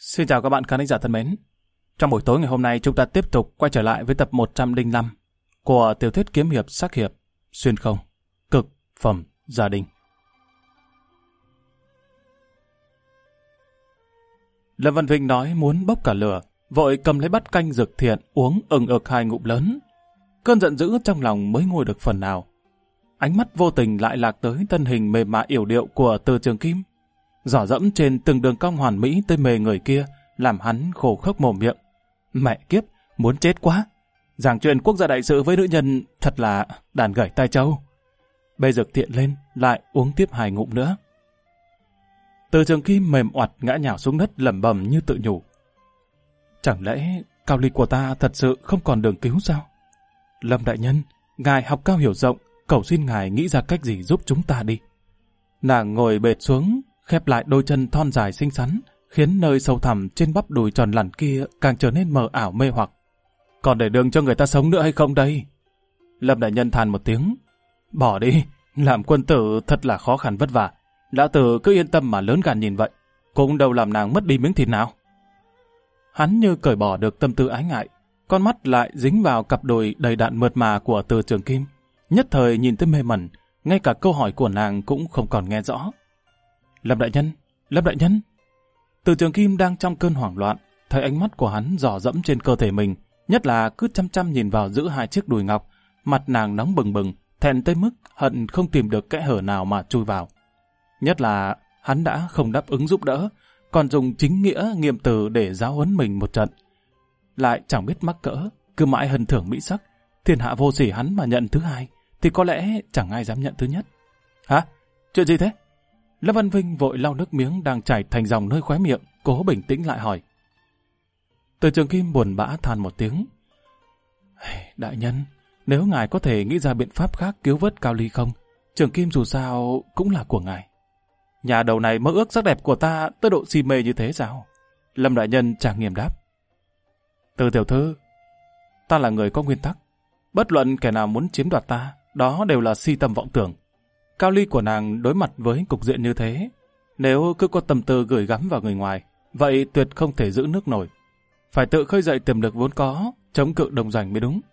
Xin chào các bạn khán giả thân mến. Trong buổi tối ngày hôm nay chúng ta tiếp tục quay trở lại với tập 105 của tiểu thuyết kiếm hiệp sắc hiệp xuyên không cực phẩm gia đình. Lâm Văn Vinh nói muốn bốc cả lửa, vội cầm lấy bát canh dược thiện uống ừng ực 2 ngụm lớn. Cơn giận dữ trong lòng mới nguôi được phần nào. Ánh mắt vô tình lại lạc tới thân hình mềm mại yểu điệu của Từ Trường Kim. Dò dẫm trên từng đường cong hoàn mỹ tới mê người kia, làm hắn khổ khốc mồm miệng. Mẹ kiếp, muốn chết quá. Giảng chuyện quốc gia đại sự với nữ nhân thật là đàn gảy tai trâu. Bê dược thiện lên, lại uống tiếp 2 ngụm nữa. Từ Trường Kim mềm oặt ngã nhào xuống đất lẩm bẩm như tự nhủ. Chẳng lẽ cao ly của ta thật sự không còn đường cứu sao? Lâm đại nhân, ngài học cao hiểu rộng, cầu xin ngài nghĩ ra cách gì giúp chúng ta đi. Nàng ngồi bệt xuống, khép lại đôi chân thon dài xinh xắn, khiến nơi sâu thẳm trên bắp đùi tròn lẳn kia càng trở nên mờ ảo mê hoặc. Còn để đường cho người ta sống nữa hay không đây? Lâm đại nhân than một tiếng. Bỏ đi, làm quân tử thật là khó khăn vất vả. Lão tử cứ yên tâm mà lớn gan nhìn vậy, cũng đâu làm nàng mất đi miếng thịt nào. Hắn như cởi bỏ được tâm tư ái ngại, con mắt lại dính vào cặp đùi đầy đặn mượt mà của Từ Trường Kim. Nhất thời nhìn tới mê mẩn, ngay cả câu hỏi của nàng cũng không còn nghe rõ. Lâm đại nhân, Lâm đại nhân. Từ Trường Kim đang trong cơn hoảng loạn, thấy ánh mắt của hắn dò dẫm trên cơ thể mình, nhất là cứ chăm chăm nhìn vào giữa 2 chiếc đùi ngọc, mặt nàng nóng bừng bừng, thẹn tới mức hận không tìm được kẽ hở nào mà chui vào. Nhất là hắn đã không đáp ứng giúp đỡ, còn dùng chính nghĩa nghiêm từ để giáo huấn mình một trận. Lại chẳng biết mắc cỡ, cứ mãi hân thưởng mỹ sắc, thiên hạ vô sỉ hắn mà nhận thứ hai, thì có lẽ chẳng ai dám nhận thứ nhất. Hả? Chuyện gì thế? Lâm Văn Vinh vội lau nước miếng đang chảy thành dòng nơi khóe miệng, cố bình tĩnh lại hỏi. Từ Trường Kim buồn bã than một tiếng. Đại nhân, nếu ngài có thể nghĩ ra biện pháp khác cứu vớt Cao Ly không, Trường Kim dù sao cũng là của ngài. Nhà đầu này mơ ước sắc đẹp của ta tới độ si mê như thế sao? Lâm đại nhân trang nghiêm đáp. Từ tiểu thư, ta là người có nguyên tắc. Bất luận kẻ nào muốn chiếm đoạt ta, đó đều là si tâm vọng tưởng. Cao ly của nàng đối mặt với cục diện như thế, nếu cứ có tâm tư gửi gắm vào người ngoài, vậy tuyệt không thể giữ nước nổi. Phải tự khơi dậy tiềm lực vốn có, chống cự đồng giành mới đúng.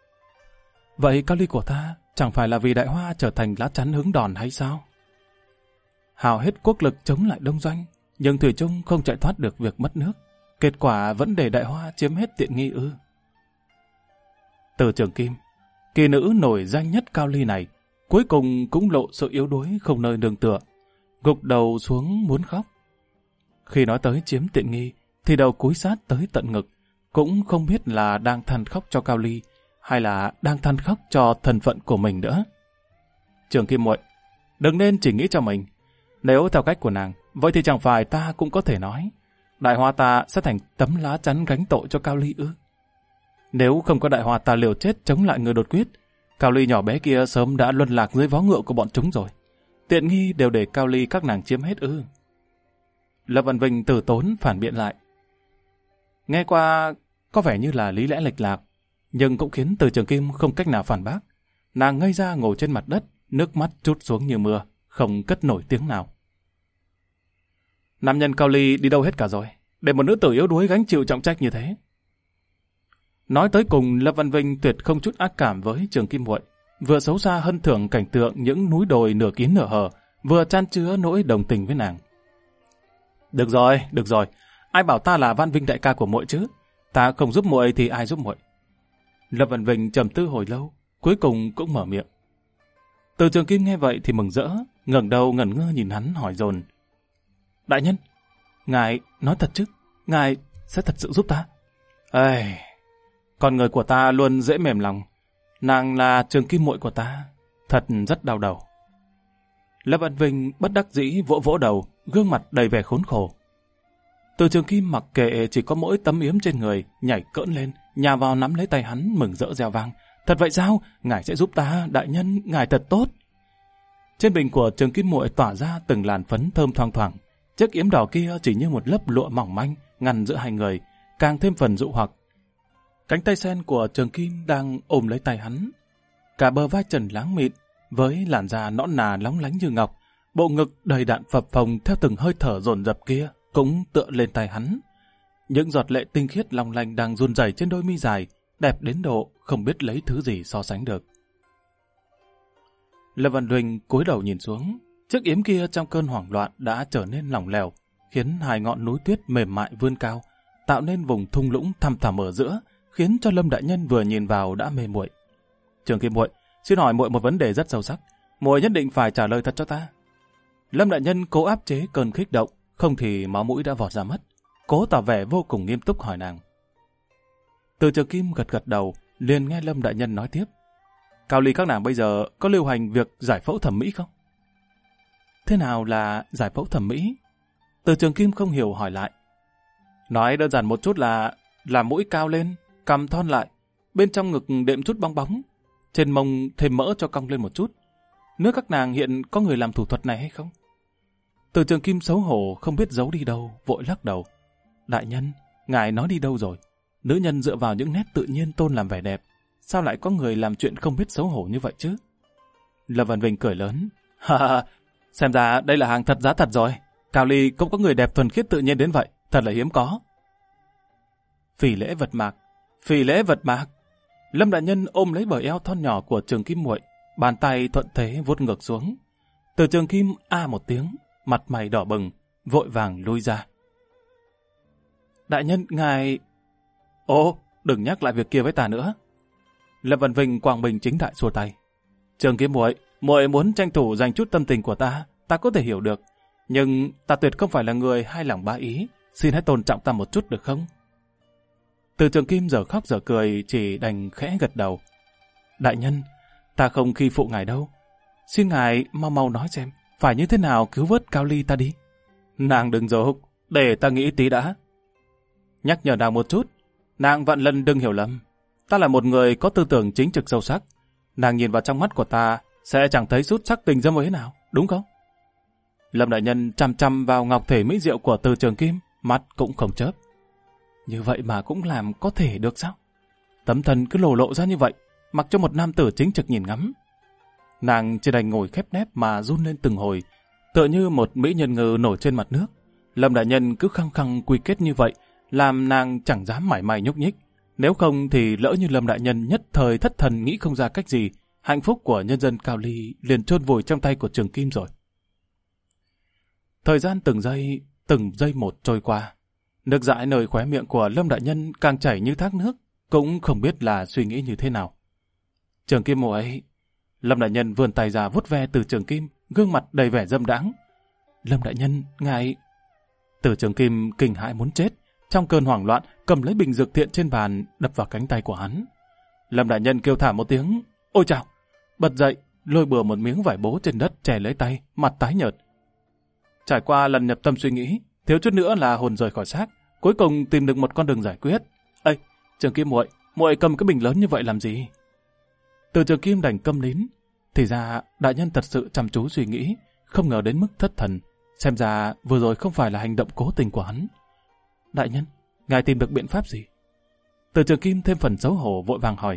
Vậy Cao ly của ta chẳng phải là vì Đại Hoa trở thành lá chắn hứng đòn hay sao? Hào hết quốc lực chống lại Đông Doanh, nhưng thủy chung không chạy thoát được việc mất nước. Kết quả vẫn để Đại Hoa chiếm hết tiện nghi ư? Từ Trường Kim, kỳ nữ nổi danh nhất Cao ly này, cuối cùng cũng lộ sự yếu đuối không nơi nương tựa, gục đầu xuống muốn khóc. Khi nói tới chiếm tiện nghi, thì đầu cúi sát tới tận ngực, cũng không biết là đang than khóc cho Cao ly, hay là đang than khóc cho thân phận của mình nữa. Trường Kim muội, đừng nên chỉ nghĩ cho mình. Nếu theo cách của nàng, vậy thì chẳng phải ta cũng có thể nói, Đại Hoa ta sẽ thành tấm lá chắn gánh tội cho Cao ly ư? Nếu không có Đại Hoa ta liều chết chống lại người đột quyết, Cao ly nhỏ bé kia sớm đã luân lạc dưới vó ngựa của bọn chúng rồi. Tiện nghi đều để Cao ly các nàng chiếm hết ư? Lâm Văn Vinh từ tốn phản biện lại. Nghe qua có vẻ như là lý lẽ lệch lạc, nhưng cũng khiến Từ Trường Kim không cách nào phản bác. Nàng ngây ra ngồi trên mặt đất, nước mắt trút xuống như mưa, không cất nổi tiếng nào. Nam nhân Cao ly đi đâu hết cả rồi, để một nữ tử yếu đuối gánh chịu trọng trách như thế. Nói tới cùng, Lâm Văn Vinh tuyệt không chút ác cảm với Trường Kim muội, vừa xấu xa hân thưởng cảnh tượng những núi đồi nửa kín nửa hở, vừa chan chứa nỗi đồng tình với nàng. Được rồi, ai bảo ta là Văn Vinh đại ca của muội chứ? Ta không giúp muội thì ai giúp muội? Lâm Văn Vinh trầm tư hồi lâu, cuối cùng cũng mở miệng. Từ Trường Kim nghe vậy thì mừng rỡ, ngẩng đầu ngẩn ngơ nhìn hắn hỏi dồn. Đại nhân, ngài nói thật chứ? Ngài sẽ thật sự giúp ta? Con người của ta luôn dễ mềm lòng. Nàng là Trường Kim muội của ta, thật rất đau đầu. Lâm Văn Vinh bất đắc dĩ vỗ vỗ đầu, gương mặt đầy vẻ khốn khổ. Từ Trường Kim mặc kệ chỉ có mỗi tấm yếm trên người, nhảy cỡn lên, nhào vào nắm lấy tay hắn mừng rỡ reo vang. Thật vậy sao? Ngài sẽ giúp ta, đại nhân, ngài thật tốt. Trên bình của Trường Kim muội tỏa ra từng làn phấn thơm thoang thoảng. Chiếc yếm đỏ kia chỉ như một lớp lụa mỏng manh ngăn giữa hai người, càng thêm phần dụ hoặc. Cánh tay sen của Trường Kim đang ôm lấy tay hắn. Cả bờ vai trần láng mịn, với làn da nõn nà lóng lánh như ngọc, bộ ngực đầy đặn phập phồng theo từng hơi thở dồn dập kia, cũng tựa lên tay hắn. Những giọt lệ tinh khiết long lanh đang run rẩy trên đôi mi dài, đẹp đến độ không biết lấy thứ gì so sánh được. Lâm Văn Huỳnh cúi đầu nhìn xuống, chiếc yếm kia trong cơn hoảng loạn đã trở nên lỏng lẻo, khiến hai ngọn núi tuyết mềm mại vươn cao, tạo nên vùng thung lũng thăm thẳm ở giữa, khiến cho Lâm đại nhân vừa nhìn vào đã mê muội. Trường Kim muội, xin hỏi muội một vấn đề rất sâu sắc, muội nhất định phải trả lời thật cho ta. Lâm đại nhân cố áp chế cơn kích động, không thì máu mũi đã vọt ra mất, cố tỏ vẻ vô cùng nghiêm túc hỏi nàng. Từ Trường Kim gật gật đầu, liền nghe Lâm đại nhân nói tiếp. Cao ly các nàng bây giờ có lưu hành việc giải phẫu thẩm mỹ không? Thế nào là giải phẫu thẩm mỹ? Từ Trường Kim không hiểu hỏi lại. Nói đơn giản một chút là làm mũi cao lên, cằm thon lại, bên trong ngực đệm chút bong bóng, trên mông thêm mỡ cho cong lên một chút. Nước các nàng hiện có người làm thủ thuật này hay không? Từ Trường Kim xấu hổ không biết giấu đi đâu, vội lắc đầu. Đại nhân, ngài nói đi đâu rồi? Nữ nhân dựa vào những nét tự nhiên tôn làm vẻ đẹp, sao lại có người làm chuyện không biết xấu hổ như vậy chứ? Lâm Văn Vinh cười lớn. Ha, xem ra đây là hàng thật giá thật rồi. Cao ly cũng có người đẹp thuần khiết tự nhiên đến vậy, thật là hiếm có. Phỉ lễ vật mạc, phỉ lễ vật mạc. Lâm đại nhân ôm lấy bờ eo thon nhỏ của Trường Kim muội, bàn tay thuận thế vuốt ngược xuống. Từ Trường Kim a một tiếng, mặt mày đỏ bừng, vội vàng lui ra. Đại nhân, ngài... Ô, đừng nhắc lại việc kia với ta nữa. Lâm Văn Vinh quang minh chính đại xua tay. Trường Kim muội, muội muốn tranh thủ dành chút tâm tình của ta có thể hiểu được. Nhưng ta tuyệt không phải là người hai lòng ba ý, xin hãy tôn trọng ta một chút được không? Từ Trường Kim giờ khóc giờ cười, chỉ đành khẽ gật đầu. Đại nhân, ta không khi phụ ngài đâu. Xin ngài mau mau nói xem, phải như thế nào cứu vớt Cao ly ta đi. Nàng đừng dỗ, để ta nghĩ tí đã. Nhắc nhở nàng một chút, nàng vạn lần đừng hiểu lầm. Ta là một người có tư tưởng chính trực sâu sắc. Nàng nhìn vào trong mắt của ta sẽ chẳng thấy chút sắc tình dâm ấy nào, đúng không? Lâm đại nhân chăm chăm vào ngọc thể mỹ diệu của Từ Trường Kim, mắt cũng không chớp. Như vậy mà cũng làm có thể được sao? Tấm thân cứ lộ ra như vậy, mặc cho một nam tử chính trực nhìn ngắm. Nàng chỉ đành ngồi khép nép mà run lên từng hồi, tựa như một mỹ nhân ngư nổi trên mặt nước. Lâm đại nhân cứ khăng khăng quy kết như vậy, làm nàng chẳng dám mảy may nhúc nhích. Nếu không thì lỡ như Lâm đại nhân nhất thời thất thần nghĩ không ra cách gì, hạnh phúc của nhân dân Cao ly liền chôn vùi trong tay của Trường Kim rồi. Thời gian từng giây một trôi qua. Nước dãi nơi khóe miệng của Lâm đại nhân càng chảy như thác nước, cũng không biết là suy nghĩ như thế nào. Trường Kim muội, Lâm đại nhân vươn tay ra vuốt ve Từ Trường Kim, gương mặt đầy vẻ dâm đãng. Lâm đại nhân, ngài... Từ Trường Kim kinh hãi muốn chết, trong cơn hoảng loạn cầm lấy bình dược thiện trên bàn đập vào cánh tay của hắn. Lâm đại nhân kêu thảm một tiếng, ôi chào, bật dậy, lôi bừa một miếng vải bố trên đất chè lấy tay, mặt tái nhợt. Trải qua lần nhập tâm suy nghĩ, thiếu chút nữa là hồn rời khỏi xác, cuối cùng tìm được một con đường giải quyết. Ê, Trường Kim muội, muội cầm cái bình lớn như vậy làm gì? Từ Trường Kim đành câm nín. Thì ra đại nhân thật sự chăm chú suy nghĩ, không ngờ đến mức thất thần. Xem ra vừa rồi không phải là hành động cố tình của hắn. Đại nhân, ngài tìm được biện pháp gì? Từ Trường Kim thêm phần xấu hổ vội vàng hỏi.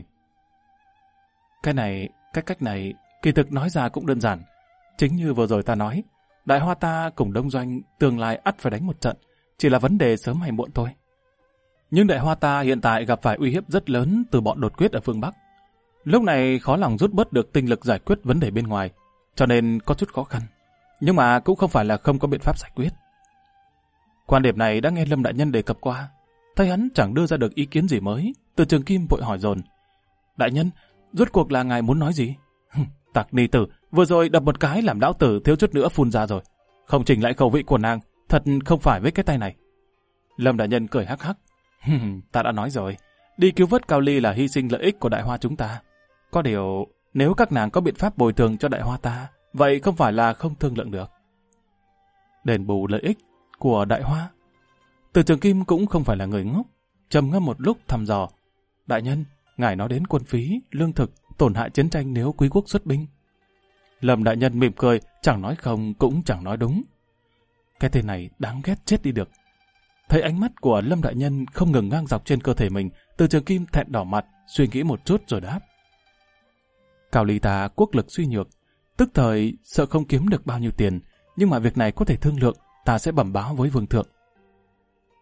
Cách này kỳ thực nói ra cũng đơn giản. Chính như vừa rồi ta nói, Đại Hoa ta cùng Đông Doanh tương lai ắt phải đánh một trận, chỉ là vấn đề sớm hay muộn thôi. Nhưng Đại Hoa ta hiện tại gặp phải uy hiếp rất lớn từ bọn đột quyết ở phương Bắc. Lúc này khó lòng rút bớt được tinh lực giải quyết vấn đề bên ngoài, cho nên có chút khó khăn. Nhưng mà cũng không phải là không có biện pháp giải quyết. Quan điểm này đã nghe Lâm đại nhân đề cập qua, thấy hắn chẳng đưa ra được ý kiến gì mới, Từ Trường Kim vội hỏi dồn. Đại nhân, rốt cuộc là ngài muốn nói gì? Tặc ni tử, vừa rồi đập một cái làm lão tử thiếu chút nữa phun ra rồi. Không chỉnh lại khẩu vị của nàng, thật không phải với cái tay này. Lâm đại nhân cười hắc hắc. Ta đã nói rồi, đi cứu vớt Cao ly là hy sinh lợi ích của Đại Hoa chúng ta. Có điều, nếu các nàng có biện pháp bồi thường cho Đại Hoa ta, vậy không phải là không thương lượng được. Đền bù lợi ích của Đại Hoa. Từ Trường Kim cũng không phải là người ngốc, trầm ngâm một lúc thăm dò. Đại nhân, ngài nói đến quân phí, lương thực, tổn hại chiến tranh nếu quý quốc xuất binh. Lâm đại nhân mỉm cười, chẳng nói không cũng chẳng nói đúng. Cái tên này đáng ghét chết đi được. Thấy ánh mắt của Lâm đại nhân không ngừng ngang dọc trên cơ thể mình, Từ Trường Kim thẹn đỏ mặt, suy nghĩ một chút rồi đáp. Cao ly ta quốc lực suy nhược, tức thời sợ không kiếm được bao nhiêu tiền, nhưng mà việc này có thể thương lượng, ta sẽ bẩm báo với vương thượng.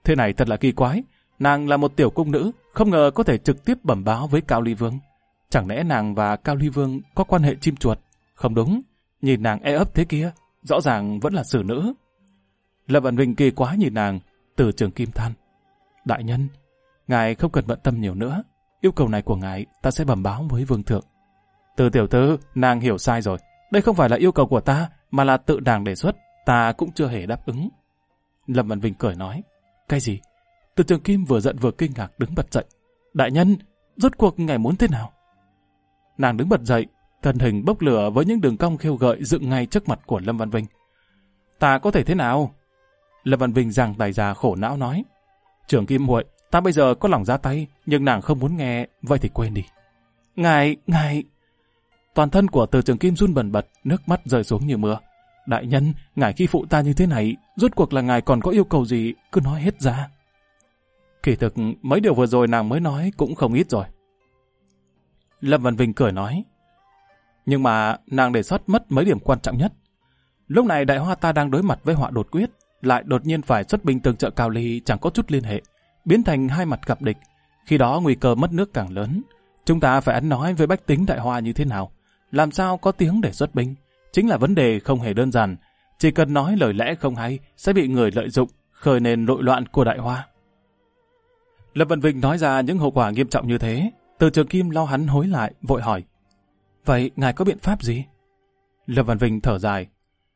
Thế này thật là kỳ quái. Nàng là một tiểu cung nữ, không ngờ có thể trực tiếp bẩm báo với Cao Ly Vương. Chẳng lẽ nàng và Cao Ly Vương có quan hệ chim chuột? Không đúng, nhìn nàng e ấp thế kia, rõ ràng vẫn là xử nữ. Lâm Vạn Vinh kỳ quái nhìn nàng, Từ Trường Kim than: đại nhân, ngài không cần bận tâm nhiều nữa. Yêu cầu này của ngài ta sẽ bẩm báo với vương thượng. Từ tiểu thư, nàng hiểu sai rồi. Đây không phải là yêu cầu của ta, mà là tự nàng đề xuất. Ta cũng chưa hề đáp ứng. Lâm Vạn Vinh cười nói: cái gì? Từ Trường Kim vừa giận vừa kinh ngạc đứng bật dậy. Đại nhân, rốt cuộc ngài muốn thế nào? Nàng đứng bật dậy, thân hình bốc lửa với những đường cong khiêu gợi dựng ngay trước mặt của Lâm Vạn Vinh. Ta có thể thế nào? Lâm Vạn Vinh giằng tay ra khổ não nói: Trường Kim muội, ta bây giờ có lòng ra tay, nhưng nàng không muốn nghe, vậy thì quên đi. Ngài... Toàn thân của Từ Trường Kim run bần bật, nước mắt rơi xuống như mưa. Đại nhân, ngài khi phụ ta như thế này, rốt cuộc là ngài còn có yêu cầu gì, cứ nói hết ra. Kỳ thực, mấy điều vừa rồi nàng mới nói cũng không ít rồi. Lâm Vạn Vinh cười nói: nhưng mà nàng đề xuất mất mấy điểm quan trọng nhất. Lúc này Đại Hoa ta đang đối mặt với họa đột quyết, lại đột nhiên phải xuất binh tương trợ Cao Ly chẳng có chút liên hệ, biến thành hai mặt gặp địch. Khi đó nguy cơ mất nước càng lớn. Chúng ta phải ăn nói với bách tính Đại Hoa như thế nào? Làm sao có tiếng để xuất binh? Chính là vấn đề không hề đơn giản. Chỉ cần nói lời lẽ không hay sẽ bị người lợi dụng, khơi nên nội loạn của Đại Hoa. Lâm Vạn Vinh nói ra những hậu quả nghiêm trọng như thế. Từ Trường Kim lo hắn hối lại, vội hỏi: vậy ngài có biện pháp gì? Lâm Vạn Vinh thở dài: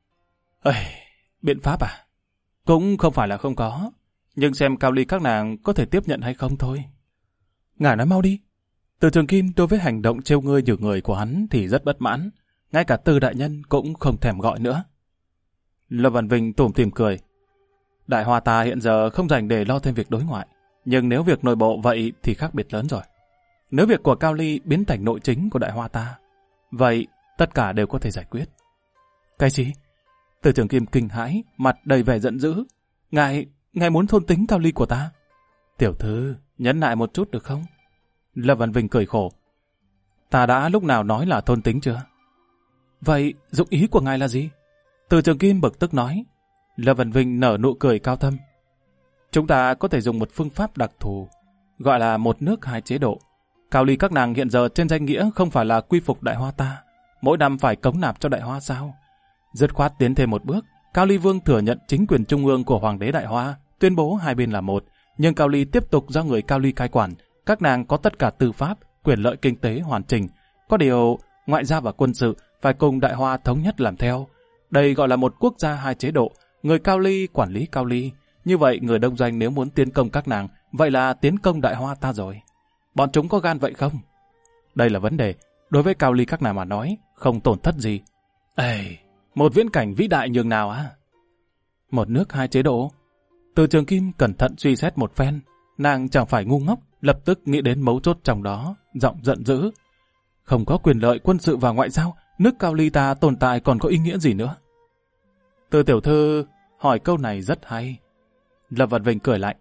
biện pháp à? Cũng không phải là không có, nhưng xem Cao Ly các nàng có thể tiếp nhận hay không thôi. Ngài nói mau đi. Từ Trường Kim đối với hành động trêu ngươi nhử người của hắn thì rất bất mãn, ngay cả Từ đại nhân cũng không thèm gọi nữa. Lâm Vạn Vinh tủm tỉm cười: Đại Hoa ta hiện giờ không dành để lo thêm việc đối ngoại, nhưng nếu việc nội bộ vậy thì khác biệt lớn rồi. Nếu việc của Cao Ly biến thành nội chính của Đại Hoa ta, vậy tất cả đều có thể giải quyết. Cái gì? Từ Trường Kim kinh hãi, mặt đầy vẻ giận dữ. Ngài muốn thôn tính Cao Ly của ta? Tiểu thư, nhẫn nại một chút được không? Lâm Vạn Vinh cười khổ: ta đã lúc nào nói là thôn tính chưa? Vậy dụng ý của ngài là gì? Từ Trường Kim bực tức nói. Lâm Vạn Vinh nở nụ cười cao thâm: chúng ta có thể dùng một phương pháp đặc thù, gọi là một nước hai chế độ. Cao Ly các nàng hiện giờ trên danh nghĩa không phải là quy phục Đại Hoa ta, mỗi năm phải cống nạp cho Đại Hoa sao? Dứt khoát tiến thêm một bước, Cao Ly Vương thừa nhận chính quyền trung ương của Hoàng đế Đại Hoa, tuyên bố hai bên là một, nhưng Cao Ly tiếp tục do người Cao Ly cai quản. Các nàng có tất cả tư pháp, quyền lợi kinh tế hoàn chỉnh, có điều ngoại giao và quân sự phải cùng Đại Hoa thống nhất làm theo. Đây gọi là một quốc gia hai chế độ, người Cao Ly quản lý Cao Ly. Như vậy người đông doanh nếu muốn tiến công các nàng, vậy là tiến công Đại Hoa ta rồi. Bọn chúng có gan vậy không? Đây là vấn đề, đối với Cao Ly các nàng mà nói, không tổn thất gì. Một viễn cảnh vĩ đại nhường nào á? Một nước hai chế độ? Từ Trường Kim cẩn thận suy xét một phen, nàng chẳng phải ngu ngốc, lập tức nghĩ đến mấu chốt trong đó, giọng giận dữ: không có quyền lợi quân sự và ngoại giao, nước Cao Ly ta tồn tại còn có ý nghĩa gì nữa? Từ tiểu thư hỏi câu này rất hay. Lâm Vạn Vinh cười lạnh: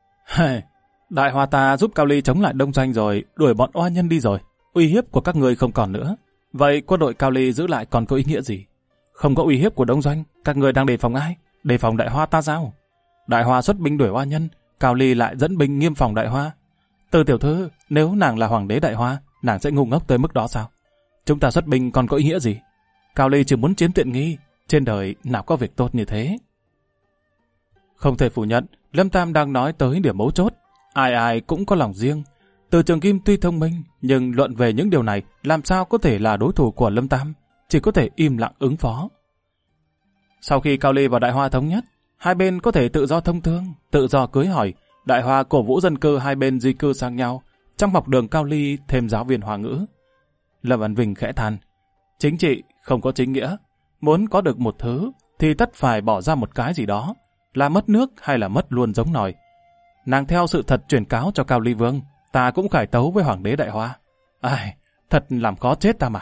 Đại Hoa ta giúp Cao Ly chống lại đông doanh rồi, đuổi bọn oa nhân đi rồi, uy hiếp của các ngươi không còn nữa. Vậy quân đội Cao Ly giữ lại còn có ý nghĩa gì? Không có uy hiếp của đông doanh, các ngươi đang đề phòng ai? Đề phòng Đại Hoa ta sao? Đại Hoa xuất binh đuổi oa nhân, Cao Ly lại dẫn binh nghiêm phòng Đại Hoa. Từ tiểu thư, nếu nàng là hoàng đế Đại Hoa, nàng sẽ ngu ngốc tới mức đó sao? Chúng ta xuất binh còn có ý nghĩa gì? Cao Ly chỉ muốn chiếm tiện nghi, trên đời nào có việc tốt như thế? Không thể phủ nhận, Lâm Tam đang nói tới điểm mấu chốt. Ai ai cũng có lòng riêng. Từ Trường Kim tuy thông minh, nhưng luận về những điều này làm sao có thể là đối thủ của Lâm Tam, chỉ có thể im lặng ứng phó. Sau khi Cao Ly và Đại Hoa thống nhất, hai bên có thể tự do thông thương, tự do cưới hỏi. Đại Hoa cổ vũ dân cư hai bên di cư sang nhau, trong học đường Cao Ly thêm giáo viên Hoa ngữ. Lâm Vạn Vinh khẽ than: chính trị không có chính nghĩa, muốn có được một thứ thì tất phải bỏ ra một cái gì đó, là mất nước hay là mất luôn giống nòi. Nàng theo sự thật truyền cáo cho Cao Ly Vương, ta cũng khải tấu với Hoàng đế Đại Hoa. Thật làm khó chết ta mà.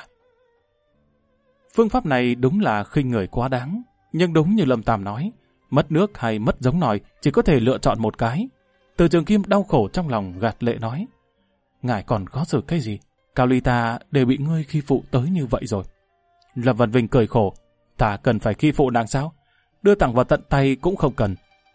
Phương pháp này đúng là khinh người quá đáng, nhưng đúng như Lâm Tam nói, mất nước hay mất giống nòi chỉ có thể lựa chọn một cái. Từ Trường Kim đau khổ trong lòng gạt lệ nói: ngài còn khó xử cái gì? Cao Ly ta đều bị ngươi khi phụ tới như vậy rồi. Lâm Vạn Vinh cười khổ: ta cần phải khi phụ nàng sao? Đưa tặng vào tận tay cũng không cần.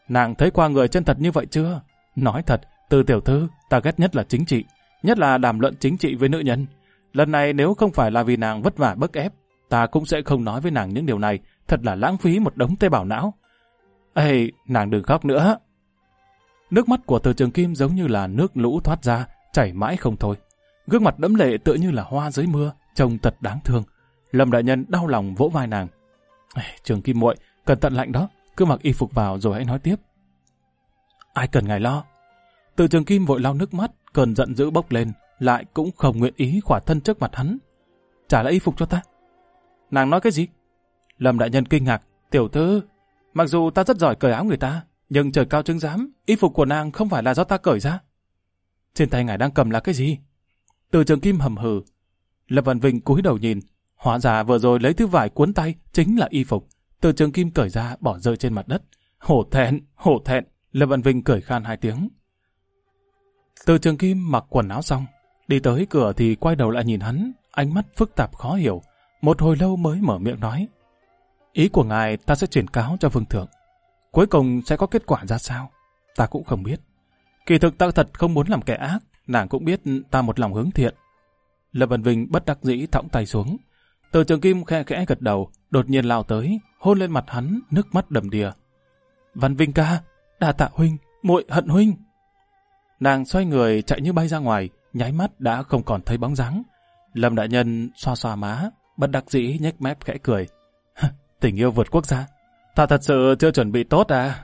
Nàng thấy qua người chân thật như vậy chưa? Nói thật, Từ tiểu thư, ta ghét nhất là chính trị, nhất là đàm luận chính trị với nữ nhân. Lần này nếu không phải là vì nàng vất vả bức ép, ta cũng sẽ không nói với nàng những điều này, thật là lãng phí một đống tế bào não. Ê, nàng đừng khóc nữa. Nước mắt của Từ Trường Kim giống như là nước lũ thoát ra, chảy mãi không thôi. Gương mặt đẫm lệ tựa như là hoa dưới mưa, trông thật đáng thương. Lâm đại nhân đau lòng vỗ vai nàng. Ê, Trường Kim muội, cẩn thận lạnh đó, cứ mặc y phục vào rồi hãy nói tiếp. Ai cần ngài lo. Từ Trường Kim vội lau nước mắt, cơn giận dữ bốc lên, lại cũng không nguyện ý khỏa thân trước mặt hắn. Trả lại y phục cho ta. Nàng nói cái gì? Lâm đại nhân kinh ngạc. Tiểu thư, mặc dù ta rất giỏi cởi áo người ta, nhưng trời cao chứng giám, y phục của nàng không phải là do ta cởi ra. Trên tay ngài đang cầm là cái gì? Từ Trường Kim hầm hừ. Lâm Văn Vinh cúi đầu nhìn, hóa ra vừa rồi lấy thứ vải cuốn tay chính là y phục. Từ Trường Kim cởi ra bỏ rơi trên mặt đất. Hổ thẹn, hổ thẹn. Lâm Văn Vinh cười khan 2 tiếng. Từ Trường Kim mặc quần áo xong, đi tới cửa thì quay đầu lại nhìn hắn, ánh mắt phức tạp khó hiểu. Một hồi lâu mới mở miệng nói. Ý của ngài ta sẽ chuyển cáo cho vương thượng. Cuối cùng sẽ có kết quả ra sao? Ta cũng không biết. Kỳ thực ta thật không muốn làm kẻ ác, nàng cũng biết ta một lòng hướng thiện. Lâm Văn Vinh bất đắc dĩ thõng tay xuống. Từ Trường Kim khẽ khẽ gật đầu, đột nhiên lao tới, hôn lên mặt hắn, nước mắt đầm đìa. Văn Vinh ca, đa tạ huynh, muội hận huynh. Nàng xoay người chạy như bay ra ngoài, nháy mắt đã không còn thấy bóng dáng. Lâm đại nhân xoa xoa má, bất đắc dĩ nhếch mép khẽ cười. Tình yêu vượt quốc gia, ta thật sự chưa chuẩn bị tốt à?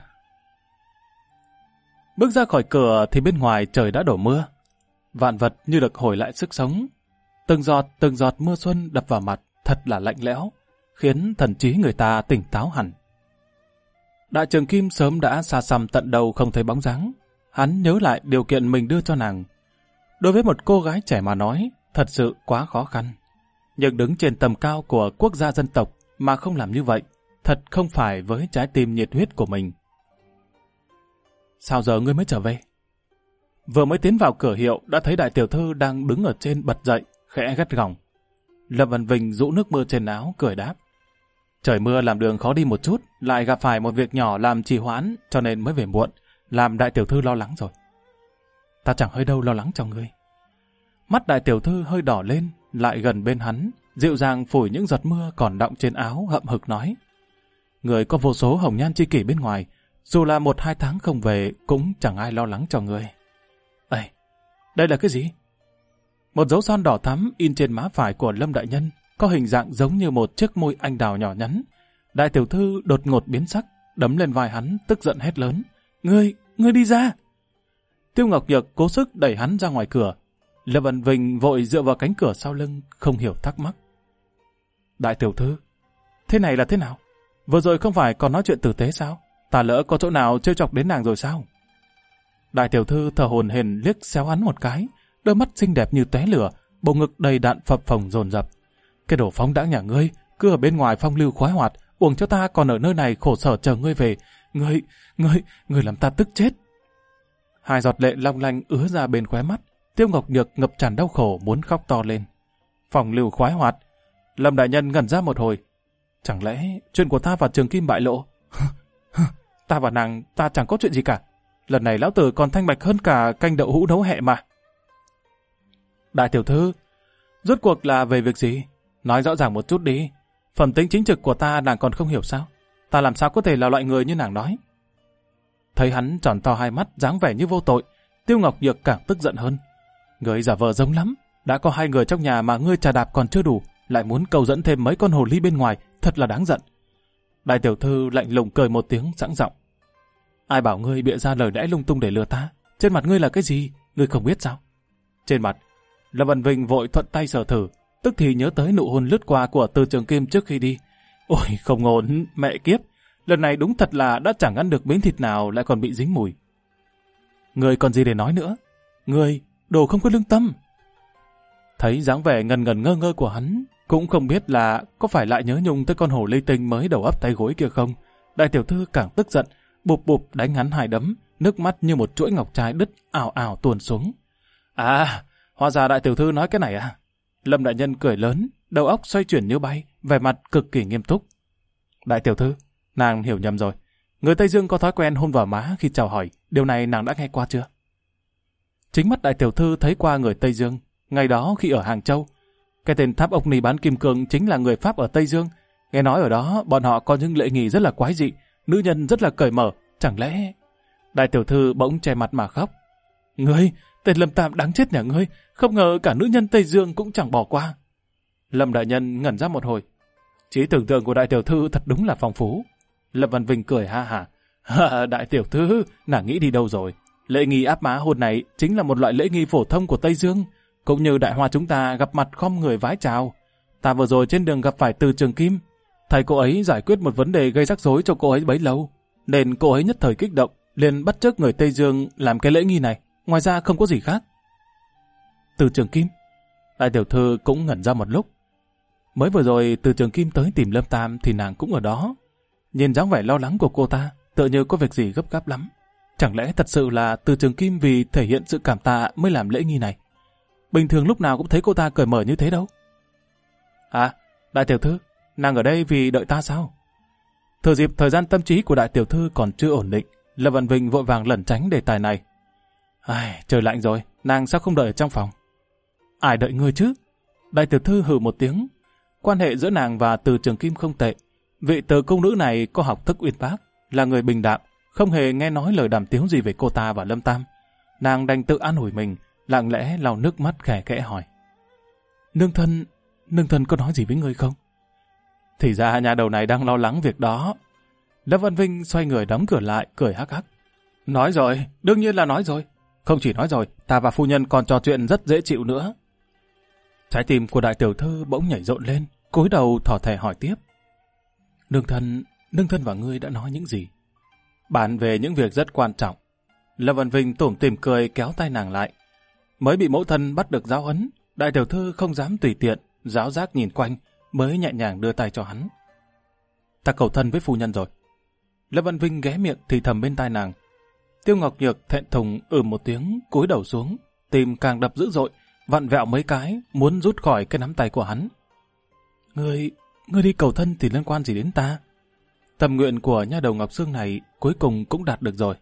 Bước ra khỏi cửa thì bên ngoài trời đã đổ mưa. Vạn vật như được hồi lại sức sống. Từng giọt mưa xuân đập vào mặt, thật là lạnh lẽo, khiến thần trí người ta tỉnh táo hẳn. Đại Trường Kim sớm đã xa xăm tận đầu không thấy bóng dáng. Hắn nhớ lại điều kiện mình đưa cho nàng. Đối với một cô gái trẻ mà nói, thật sự quá khó khăn. Nhưng đứng trên tầm cao của quốc gia dân tộc mà không làm như vậy, thật không phải với trái tim nhiệt huyết của mình. Sao giờ ngươi mới trở về? Vừa mới tiến vào cửa hiệu đã thấy đại tiểu thư đang đứng ở trên bật dậy, khẽ gắt gỏng. Lâm Văn Vinh rũ nước mưa trên áo, cười đáp. Trời mưa làm đường khó đi một chút, lại gặp phải một việc nhỏ làm trì hoãn, cho nên mới về muộn, làm đại tiểu thư lo lắng rồi. Ta chẳng hơi đâu lo lắng cho ngươi. Mắt đại tiểu thư hơi đỏ lên, lại gần bên hắn, dịu dàng phủi những giọt mưa còn đọng trên áo, hậm hực nói. Người có vô số hồng nhan tri kỷ bên ngoài, dù là 1-2 tháng không về, cũng chẳng ai lo lắng cho người. Ê, đây là cái gì? Một dấu son đỏ thắm in trên má phải của Lâm đại nhân, có hình dạng giống như một chiếc môi anh đào nhỏ nhắn. Đại tiểu thư đột ngột biến sắc, đấm lên vai hắn, tức giận hét lớn. Ngươi đi ra! Tiêu Ngọc Nhược cố sức đẩy hắn ra ngoài cửa. Lâm Văn Vinh vội dựa vào cánh cửa sau lưng, không hiểu thắc mắc. Đại tiểu thư, thế này là thế nào? Vừa rồi không phải còn nói chuyện tử tế sao? Ta lỡ có chỗ nào trêu chọc đến nàng rồi sao? Đại tiểu thư thở hổn hển liếc xéo hắn một cái, đôi mắt xinh đẹp như tóe lửa, bầu ngực đầy đạn phập phồng dồn dập. Cái đồ phóng đãng nhà ngươi, cứ ở bên ngoài phong lưu khoái hoạt, uổng cho ta còn ở nơi này khổ sở chờ ngươi về. Ngươi làm ta tức chết. 2 giọt lệ long lanh ứa ra bên khóe mắt. Tiêu Ngọc Nhược ngập tràn đau khổ muốn khóc to lên. Phong lưu khoái hoạt. Lâm đại nhân ngẩn ra một hồi. Chẳng lẽ chuyện của ta và Trường Kim bại lộ? Ta và nàng, ta chẳng có chuyện gì cả. Lần này lão tử còn thanh bạch hơn cả canh đậu hũ nấu hẹ mà. Đại tiểu thư, rốt cuộc là về việc gì? Nói rõ ràng một chút đi. Phẩm tính chính trực của ta nàng còn không hiểu sao? Ta làm sao có thể là loại người như nàng nói? Thấy hắn tròn to 2 mắt, dáng vẻ như vô tội, Tiêu Ngọc Nhược càng tức giận hơn. Ngươi giả vờ giống lắm. Đã có 2 người trong nhà mà ngươi trà đạp còn chưa đủ, lại muốn cầu dẫn thêm mấy con hồ ly bên ngoài, thật là đáng giận. Đại tiểu thư lạnh lùng cười một tiếng sẵn giọng. Ai bảo ngươi bịa ra lời lẽ lung tung để lừa ta? Trên mặt ngươi là cái gì? Ngươi không biết sao? Trên mặt, Lâm Văn Vinh vội thuận tay sờ thử, tức thì nhớ tới nụ hôn lướt qua của Từ Trường Kim trước khi đi. Ôi không ổn, mẹ kiếp, lần này đúng thật là đã chẳng ăn được miếng thịt nào lại còn bị dính mùi. Ngươi còn gì để nói nữa? Ngươi, đồ không có lương tâm. Thấy dáng vẻ ngần ngần ngơ ngơ của hắn, cũng không biết là có phải lại nhớ nhung tới con hổ ly tinh mới đầu ấp tay gối kia không. Đại tiểu thư càng tức giận, bụp bụp đánh hắn 2 đấm, nước mắt như một chuỗi ngọc trai đứt ào ào tuôn xuống. À, hóa ra đại tiểu thư nói cái này à? Lâm đại nhân cười lớn, đầu óc xoay chuyển như bay, vẻ mặt cực kỳ nghiêm túc. Đại tiểu thư, nàng hiểu nhầm rồi. Người Tây Dương có thói quen hôn vào má khi chào hỏi, điều này nàng đã nghe qua chưa? Chính mắt đại tiểu thư thấy qua người Tây Dương, ngày đó khi ở Hàng Châu. Cái tên Tháp Ốc Ni bán kim cương chính là người Pháp ở Tây Dương. Nghe nói ở đó bọn họ có những lễ nghi rất là quái dị, nữ nhân rất là cởi mở, chẳng lẽ... Đại tiểu thư bỗng che mặt mà khóc. Ngươi, tên Lâm Tam đáng chết nhà ngươi, không ngờ cả nữ nhân Tây Dương cũng chẳng bỏ qua. Lâm đại nhân ngẩn ra một hồi. Trí tưởng tượng của đại tiểu thư thật đúng là phong phú. Lâm Văn Vinh cười ha hả. Đại tiểu thư, nàng nghĩ đi đâu rồi? Lễ nghi áp má hôn này chính là một loại lễ nghi phổ thông của Tây Dương, cũng như đại hoa chúng ta gặp mặt khom người vái chào. Ta vừa rồi trên đường gặp phải Từ Trường Kim, thầy cô ấy giải quyết một vấn đề gây rắc rối cho cô ấy bấy lâu, nên cô ấy nhất thời kích động, liền bắt chước người Tây Dương làm cái lễ nghi này, ngoài ra không có gì khác. Từ Trường Kim? Đại tiểu thư cũng ngẩn ra một lúc. Mới vừa rồi Từ Trường Kim tới tìm Lâm Tam thì nàng cũng ở đó. Nhìn dáng vẻ lo lắng của cô ta, tựa như có việc gì gấp gáp lắm. Chẳng lẽ thật sự là Từ Trường Kim vì thể hiện sự cảm tạ mới làm lễ nghi này? Bình thường lúc nào cũng thấy cô ta cởi mở như thế đâu. À, đại tiểu thư, nàng ở đây vì đợi ta sao? Thừa dịp thời gian tâm trí của đại tiểu thư còn chưa ổn định, Lâm Văn Vinh vội vàng lẩn tránh đề tài này. Ai, trời lạnh rồi, nàng sao không đợi ở trong phòng? Ai đợi ngươi chứ? Đại tiểu thư hừ một tiếng. Quan hệ giữa nàng và Từ Trường Kim không tệ. Vị Từ công nữ này có học thức uyên bác, là người bình đạm, không hề nghe nói lời đàm tiếu gì về cô ta và Lâm Tam. Nàng đành tự an ủi mình, lặng lẽ lau nước mắt khẽ khẽ hỏi. Nương thân có nói gì với ngươi không? Thì ra nhà đầu này đang lo lắng việc đó. Lâm Văn Vinh xoay người đóng cửa lại, cười hắc hắc. Nói rồi, đương nhiên là nói rồi. Không chỉ nói rồi, ta và phu nhân còn trò chuyện rất dễ chịu nữa. Trái tim của đại tiểu thư bỗng nhảy rộn lên, cúi đầu thỏ thẻ hỏi tiếp. Nương thân và ngươi đã nói những gì? Bàn về những việc rất quan trọng. Lâm Văn Vinh tủm tỉm cười kéo tay nàng lại. Mới bị mẫu thân bắt được giáo huấn, đại tiểu thư không dám tùy tiện, giáo giác nhìn quanh, mới nhẹ nhàng đưa tay cho hắn. Ta cầu thân với phu nhân rồi. Lâm Văn Vinh ghé miệng thì thầm bên tai nàng. Tiêu Ngọc Nhược thẹn thùng một tiếng, cúi đầu xuống, tim càng đập dữ dội, vặn vẹo mấy cái, muốn rút khỏi cái nắm tay của hắn. Ngươi đi cầu thân thì liên quan gì đến ta? Tâm nguyện của nha đầu Ngọc Sương này cuối cùng cũng đạt được rồi.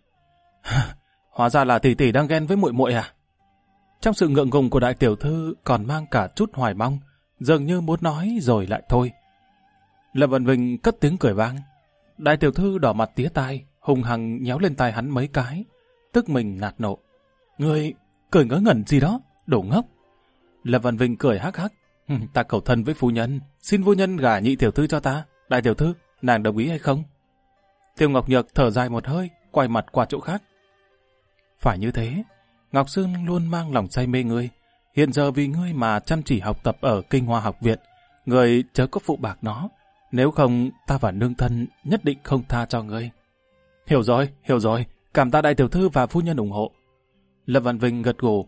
Hóa ra là tỷ tỷ đang ghen với muội muội à? Trong sự ngượng ngùng của đại tiểu thư còn mang cả chút hoài mong, dường như muốn nói rồi lại thôi. Lâm Văn Vinh cất tiếng cười vang. Đại tiểu thư đỏ mặt tía tai, hùng hằng nhéo lên tai hắn mấy cái, tức mình nạt nộ. Ngươi cười ngớ ngẩn gì đó, đồ ngốc. Lâm Văn Vinh cười hắc hắc. Ta cầu thân với phu nhân, xin phu nhân gả nhị tiểu thư cho ta. Đại tiểu thư, nàng đồng ý hay không? Tiêu Ngọc Nhược thở dài một hơi, quay mặt qua chỗ khác. Phải như thế, Ngọc Sương luôn mang lòng say mê ngươi. Hiện giờ vì ngươi mà chăm chỉ học tập ở Kinh Hoa học viện, ngươi chớ có phụ bạc nó. Nếu không, ta và nương thân nhất định không tha cho ngươi. Hiểu rồi, cảm tạ đại tiểu thư và phu nhân ủng hộ. Lâm Văn Vinh gật gù.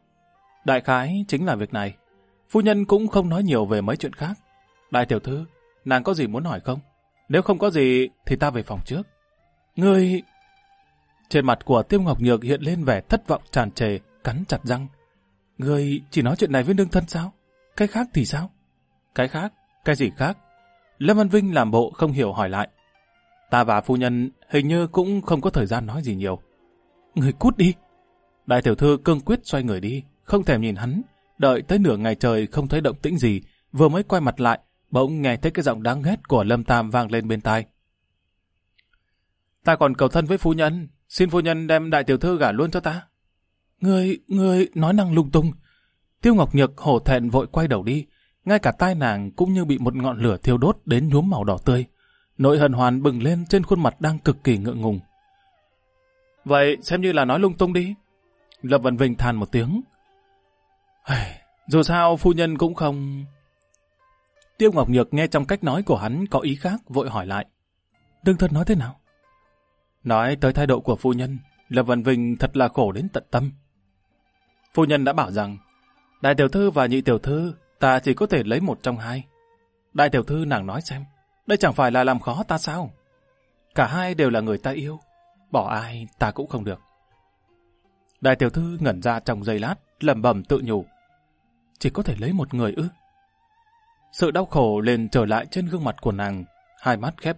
Đại khái chính là việc này. Phu nhân cũng không nói nhiều về mấy chuyện khác. Đại tiểu thư, nàng có gì muốn hỏi không? Nếu không có gì thì ta về phòng trước. Ngươi... Trên mặt của Tiêu Ngọc Nhược hiện lên vẻ thất vọng tràn trề, cắn chặt răng. Ngươi chỉ nói chuyện này với nương thân sao? Cái khác thì sao? Cái khác? Cái gì khác? Lâm Văn Vinh làm bộ không hiểu hỏi lại. Ta và phu nhân hình như cũng không có thời gian nói gì nhiều. Ngươi cút đi. Đại tiểu thư cương quyết xoay người đi, không thèm nhìn hắn. Đợi tới nửa ngày trời không thấy động tĩnh gì, vừa mới quay mặt lại, bỗng nghe thấy cái giọng đáng ghét của Lâm Tam vang lên bên tai. Ta còn cầu thân với phu nhân, xin phu nhân đem đại tiểu thư gả luôn cho ta. Ngươi nói năng lung tung. Tiêu Ngọc Nhược hổ thẹn vội quay đầu đi, ngay cả tai nàng cũng như bị một ngọn lửa thiêu đốt đến nhuốm màu đỏ tươi. Nỗi hờn hoàn bừng lên trên khuôn mặt đang cực kỳ ngượng ngùng. Vậy xem như là nói lung tung đi. Lâm Văn Vinh than một tiếng. Dù sao phu nhân cũng không... Tiêu Ngọc Nhược nghe trong cách nói của hắn có ý khác, vội hỏi lại. Nương thân nói thế nào? Nói tới thái độ của phu nhân, Lâm Văn Vinh thật là khổ đến tận tâm. Phu nhân đã bảo rằng, đại tiểu thư và nhị tiểu thư, ta chỉ có thể lấy một trong hai. Đại tiểu thư nàng nói xem, đây chẳng phải là làm khó ta sao? Cả hai đều là người ta yêu, bỏ ai ta cũng không được. Đại tiểu thư ngẩn ra trong giây lát, lẩm bẩm tự nhủ. Chỉ có thể lấy một người ư? Sự đau khổ liền trở lại trên gương mặt của nàng, hai mắt khép hờ,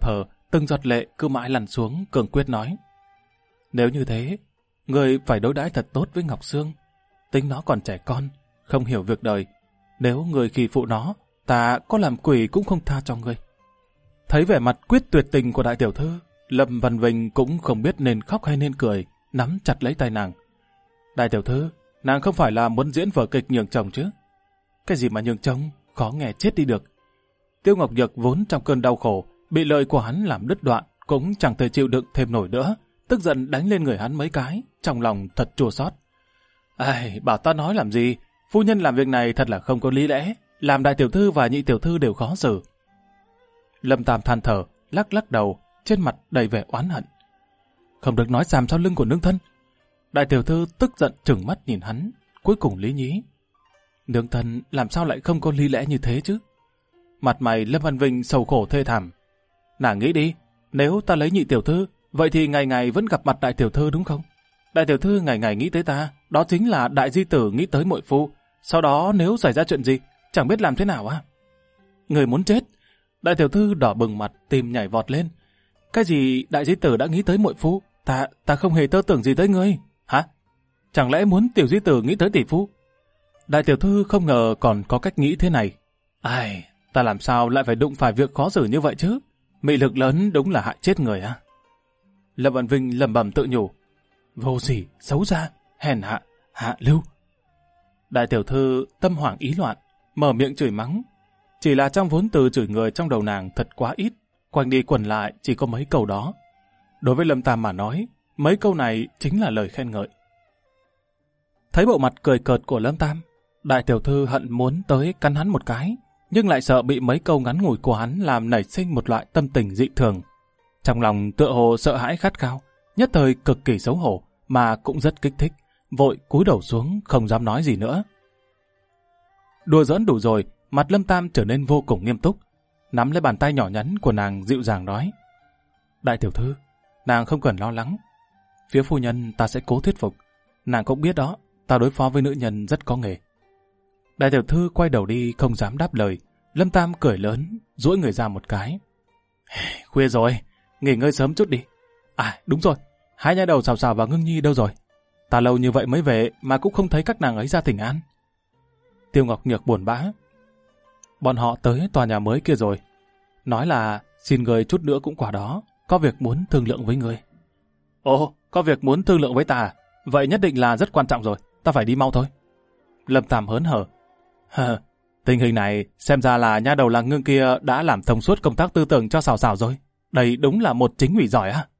từng giọt lệ cứ mãi lăn xuống, cường quyết nói. Nếu như thế, người phải đối đãi thật tốt với Ngọc Sương. Tính nó còn trẻ con, không hiểu việc đời. Nếu người khi phụ nó, ta có làm quỷ cũng không tha cho người. Thấy vẻ mặt quyết tuyệt tình của đại tiểu thư, Lâm Văn Vinh cũng không biết nên khóc hay nên cười, nắm chặt lấy tay nàng. Đại tiểu thư, nàng không phải là muốn diễn vở kịch nhường chồng chứ? Cái gì mà nhường chồng, khó nghe chết đi được. Tiêu Ngọc Nhược vốn trong cơn đau khổ, bị lời của hắn làm đứt đoạn, cũng chẳng thể chịu đựng thêm nổi nữa, tức giận đánh lên người hắn mấy cái, trong lòng thật chua xót. Ai, bảo ta nói làm gì, phu nhân làm việc này thật là không có lý lẽ, làm đại tiểu thư và nhị tiểu thư đều khó xử. Lâm Tam than thở, lắc lắc đầu, trên mặt đầy vẻ oán hận. Không được nói xàm sau lưng của nương thân. Đại tiểu thư tức giận trừng mắt nhìn hắn, cuối cùng lý nhí. Nương thân làm sao lại không có lý lẽ như thế chứ? Mặt mày Lâm Văn Vinh sầu khổ thê thảm. Nàng nghĩ đi, nếu ta lấy nhị tiểu thư, vậy thì ngày ngày vẫn gặp mặt đại tiểu thư đúng không? Đại tiểu thư ngày ngày nghĩ tới ta, đó chính là đại di tử nghĩ tới muội phu. Sau đó nếu xảy ra chuyện gì, chẳng biết làm thế nào á. Người muốn chết. Đại tiểu thư đỏ bừng mặt, tim nhảy vọt lên. Cái gì đại di tử đã nghĩ tới muội phu? Ta không hề tơ tưởng gì tới ngươi. Hả? Chẳng lẽ muốn tiểu di tử nghĩ tới tỷ phu? Đại tiểu thư không ngờ còn có cách nghĩ thế này. Ai, ta làm sao lại phải đụng phải việc khó xử như vậy chứ? Mị lực lớn đúng là hại chết người á. Lâm Văn Vinh lẩm bẩm tự nhủ. Vô sỉ, xấu xa, hèn hạ, hạ lưu. Đại tiểu thư tâm hoảng ý loạn, mở miệng chửi mắng. Chỉ là trong vốn từ chửi người trong đầu nàng thật quá ít, quanh đi quẩn lại chỉ có mấy câu đó. Đối với Lâm Tam mà nói, mấy câu này chính là lời khen ngợi. Thấy bộ mặt cười cợt của Lâm Tam, đại tiểu thư hận muốn tới cắn hắn một cái, nhưng lại sợ bị mấy câu ngắn ngủi của hắn làm nảy sinh một loại tâm tình dị thường. Trong lòng tựa hồ sợ hãi khát khao, nhất thời cực kỳ xấu hổ mà cũng rất kích thích, vội cúi đầu xuống không dám nói gì nữa. Đùa giỡn đủ rồi, mặt Lâm Tam trở nên vô cùng nghiêm túc, nắm lấy bàn tay nhỏ nhắn của nàng dịu dàng nói. Đại tiểu thư, nàng không cần lo lắng. Phía phu nhân ta sẽ cố thuyết phục. Nàng cũng biết đó, ta đối phó với nữ nhân rất có nghề. Đại tiểu thư quay đầu đi không dám đáp lời. Lâm Tam cười lớn, duỗi người ra một cái. Khuya rồi, nghỉ ngơi sớm chút đi. À đúng rồi, hai nha đầu Sào Sào và Ngưng Nhi đâu rồi? Ta lâu như vậy mới về mà cũng không thấy các nàng ấy ra thỉnh an. Tiêu Ngọc Nhược buồn bã. Bọn họ tới tòa nhà mới kia rồi. Nói là xin người chút nữa cũng qua đó, có việc muốn thương lượng với người. Ồ, có việc muốn thương lượng với ta à? Vậy nhất định là rất quan trọng rồi, ta phải đi mau thôi. Lâm Tam hớn hở. Tình hình này xem ra là nha đầu làng Ngưng kia đã làm thông suốt công tác tư tưởng cho Sào Sào rồi. Đây đúng là một chính ủy giỏi á.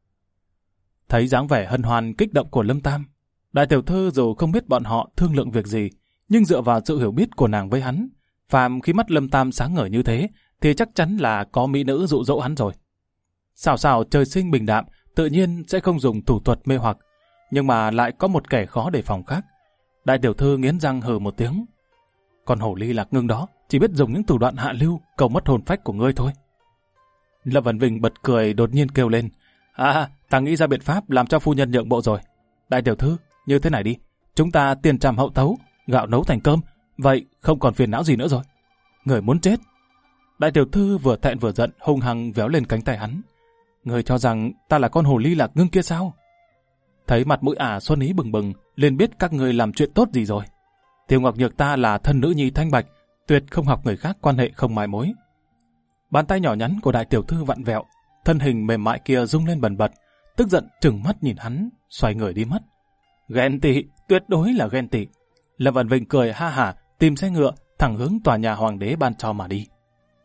Thấy dáng vẻ hân hoan kích động của Lâm Tam, đại tiểu thư dù không biết bọn họ thương lượng việc gì, nhưng dựa vào sự hiểu biết của nàng với hắn, phàm khi mắt Lâm Tam sáng ngời như thế, thì chắc chắn là có mỹ nữ dụ dỗ hắn rồi. Sào Sào trời sinh bình đạm, tự nhiên sẽ không dùng thủ thuật mê hoặc, nhưng mà lại có một kẻ khó đề phòng khác. Đại tiểu thư nghiến răng hừ một tiếng. Còn hổ ly Lạc Ngưng đó chỉ biết dùng những thủ đoạn hạ lưu cầu mất hồn phách của ngươi thôi. Lâm Văn Vinh bật cười đột nhiên kêu lên. Ta nghĩ ra biện pháp làm cho phu nhân nhượng bộ rồi. Đại tiểu thư, như thế này đi, chúng ta tiền tràm hậu tấu, gạo nấu thành cơm, vậy không còn phiền não gì nữa rồi. Người muốn chết. Đại tiểu thư vừa thẹn vừa giận hung hăng véo lên cánh tay hắn. Người cho rằng ta là con hồ ly Lạc Ngưng kia sao? Thấy mặt mũi ả xuân ý bừng bừng, liền biết các người làm chuyện tốt gì rồi. Tiêu Ngọc Nhược ta là thân nữ nhi thanh bạch, tuyệt không học người khác quan hệ không mai mối. Bàn tay nhỏ nhắn của đại tiểu thư vặn vẹo, thân hình mềm mại kia rung lên bần bật, tức giận trừng mắt nhìn hắn, xoay người đi mất. Ghen tị, tuyệt đối là ghen tị. Lâm Văn Vinh cười ha hả, tìm xe ngựa, thẳng hướng tòa nhà hoàng đế ban cho mà đi.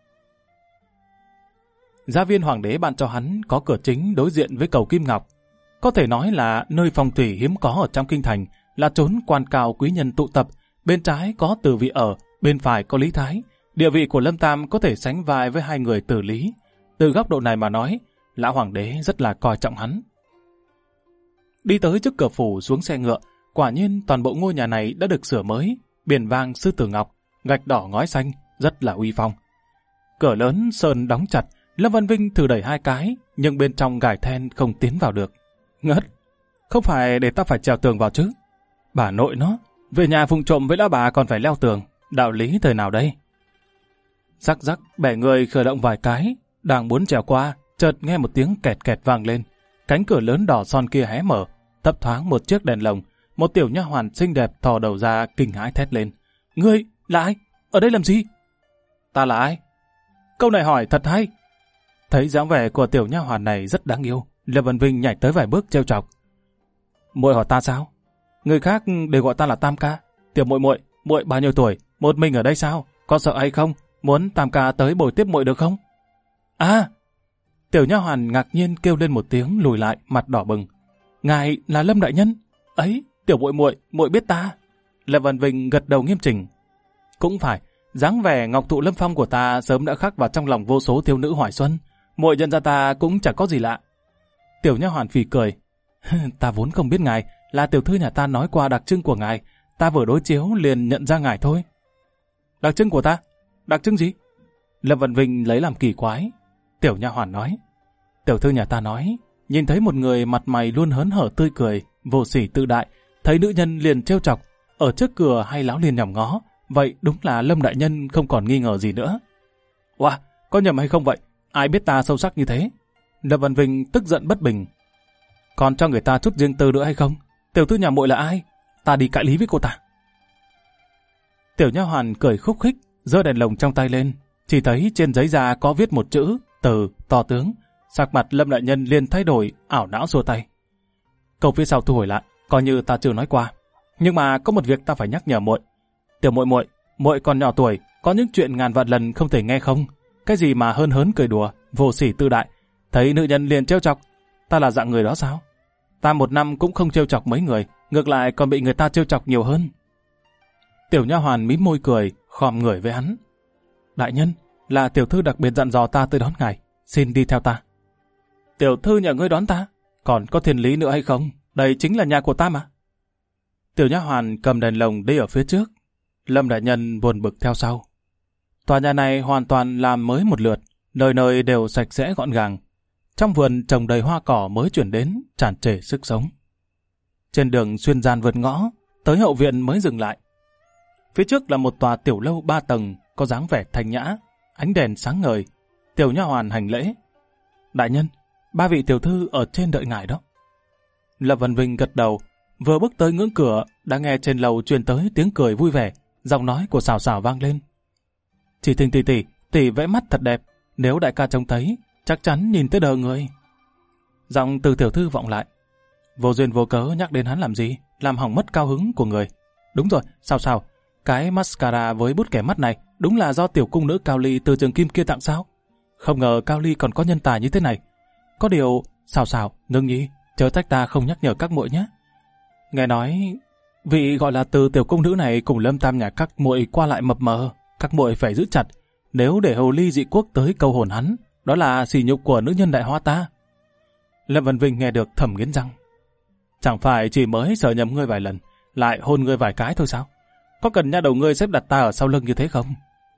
Gia viên hoàng đế ban cho hắn có cửa chính đối diện với cầu Kim Ngọc. Có thể nói là nơi phong thủy hiếm có ở trong kinh thành, là chốn quan cao quý nhân tụ tập. Bên trái có Từ Vị ở, bên phải có Lý Thái. Địa vị của Lâm Tam có thể sánh vai với hai người Từ Lý. Từ góc độ này mà nói, lão hoàng đế rất là coi trọng hắn. Đi tới trước cửa phủ xuống xe ngựa, quả nhiên toàn bộ ngôi nhà này đã được sửa mới, biển vàng sư tử ngọc, gạch đỏ ngói xanh, rất là uy phong. Cửa lớn sơn đóng chặt, Lâm Văn Vinh thử đẩy hai cái, nhưng bên trong gài then không tiến vào được. Ngất, không phải để ta phải trèo tường vào chứ? Bà nội nó, về nhà vụng trộm với lão bà còn phải leo tường, đạo lý thời nào đây? Rắc rắc bẻ người khởi động vài cái, đang muốn trèo qua, chợt nghe một tiếng kẹt kẹt vang lên. Cánh cửa lớn đỏ son kia hé mở, thấp thoáng một chiếc đèn lồng. Một tiểu nha hoàn xinh đẹp thò đầu ra kinh hãi thét lên. Ngươi, là ai? Ở đây làm gì? Ta là ai? Câu này hỏi thật hay. Thấy dáng vẻ của tiểu nha hoàn này rất đáng yêu, Lâm Vân Vinh nhảy tới vài bước trêu chọc. Muội hỏi ta sao? Người khác đều gọi ta là Tam ca. Tiểu muội, muội bao nhiêu tuổi? Một mình ở đây sao? Có sợ hay không? Muốn Tam ca tới bồi tiếp muội được không? À! Tiểu nha hoàn ngạc nhiên kêu lên một tiếng, lùi lại, mặt đỏ bừng. Ngài là Lâm đại nhân? Ấy, tiểu muội biết ta. Lâm Vân Vinh gật đầu nghiêm chỉnh. Cũng phải, dáng vẻ ngọc thụ lâm phong của ta sớm đã khắc vào trong lòng vô số thiếu nữ hoài xuân. Muội nhận ra ta cũng chẳng có gì lạ. Tiểu nha hoàn phì cười. Ta vốn không biết ngài, là tiểu thư nhà ta nói qua đặc trưng của ngài, ta vừa đối chiếu liền nhận ra ngài thôi. Đặc trưng của ta? Đặc trưng gì? Lâm Vân Vinh lấy làm kỳ quái. Tiểu nha hoàn nói. Tiểu thư nhà ta nói, nhìn thấy một người mặt mày luôn hớn hở tươi cười, vô sỉ tự đại, thấy nữ nhân liền trêu chọc, ở trước cửa hay láo liền nhòm ngó. Vậy đúng là Lâm đại nhân không còn nghi ngờ gì nữa. Wow, có nhầm hay không vậy? Ai biết ta sâu sắc như thế? Lâm Văn Vinh tức giận bất bình. Còn cho người ta chút riêng tư nữa hay không? Tiểu thư nhà muội là ai? Ta đi cãi lý với cô ta. Tiểu nha hoàn cười khúc khích, giơ đèn lồng trong tay lên, chỉ thấy trên giấy da có viết một chữ Từ to tướng. Sắc mặt Lâm đại nhân liền thay đổi, ảo não xua tay. Câu phía sau thu hồi lại, coi như ta chưa nói qua. Nhưng mà có một việc ta phải nhắc nhở muội. Tiểu muội còn nhỏ tuổi, có những chuyện ngàn vạn lần không thể nghe không? Cái gì mà hơn hớn cười đùa, vô sỉ tự đại, thấy nữ nhân liền trêu chọc. Ta là dạng người đó sao? Ta một năm cũng không trêu chọc mấy người, ngược lại còn bị người ta trêu chọc nhiều hơn. Tiểu nha hoàn mím môi cười, khom người với hắn. Đại nhân, là tiểu thư đặc biệt dặn dò ta tới đón ngài, xin đi theo ta. Tiểu thư nhờ ngươi đón ta, còn có thiên lý nữa hay không? Đây chính là nhà của ta mà. Tiểu nha hoàn cầm đèn lồng đi ở phía trước, Lâm đại nhân buồn bực theo sau. Tòa nhà này hoàn toàn làm mới một lượt, nơi nơi đều sạch sẽ gọn gàng. Trong vườn trồng đầy hoa cỏ mới chuyển đến, tràn trề sức sống. Trên đường xuyên gian vượt ngõ, tới hậu viện mới dừng lại. Phía trước là một tòa tiểu lâu 3 tầng, có dáng vẻ thanh nhã, ánh đèn sáng ngời. Tiểu nha hoàn hành lễ. Đại nhân, 3 vị tiểu thư ở trên đợi ngài đó. Lâm Văn Vinh gật đầu, vừa bước tới ngưỡng cửa, đã nghe trên lầu truyền tới tiếng cười vui vẻ, giọng nói của Sào Sào vang lên. Chỉ Thình tỷ vẽ mắt thật đẹp, nếu đại ca trông thấy, chắc chắn nhìn tới đờ người. Giọng từ tiểu thư vọng lại. Vô duyên vô cớ nhắc đến hắn làm gì, làm hỏng mất cao hứng của người. Đúng rồi, Sào, cái mascara với bút kẻ mắt này đúng là do tiểu cung nữ Cao Ly từ trường kim kia tặng sao? Không ngờ Cao Ly còn có nhân tài như thế này. Có điều, Sào, Ngưng Nhi, chớ trách ta không nhắc nhở các muội nhé. Nghe nói, vị gọi là từ tiểu cung nữ này cùng Lâm Tam nhà các muội qua lại mập mờ, các muội phải giữ chặt. Nếu để hồ ly dị quốc tới câu hồn hắn, đó là sỉ nhục của nữ nhân đại hoa ta. Lâm Văn Vinh nghe được thầm nghiến răng. Chẳng phải chỉ mới sờ nhầm ngươi vài lần, lại hôn ngươi vài cái thôi sao? Có cần nha đầu ngươi xếp đặt ta ở sau lưng như thế không?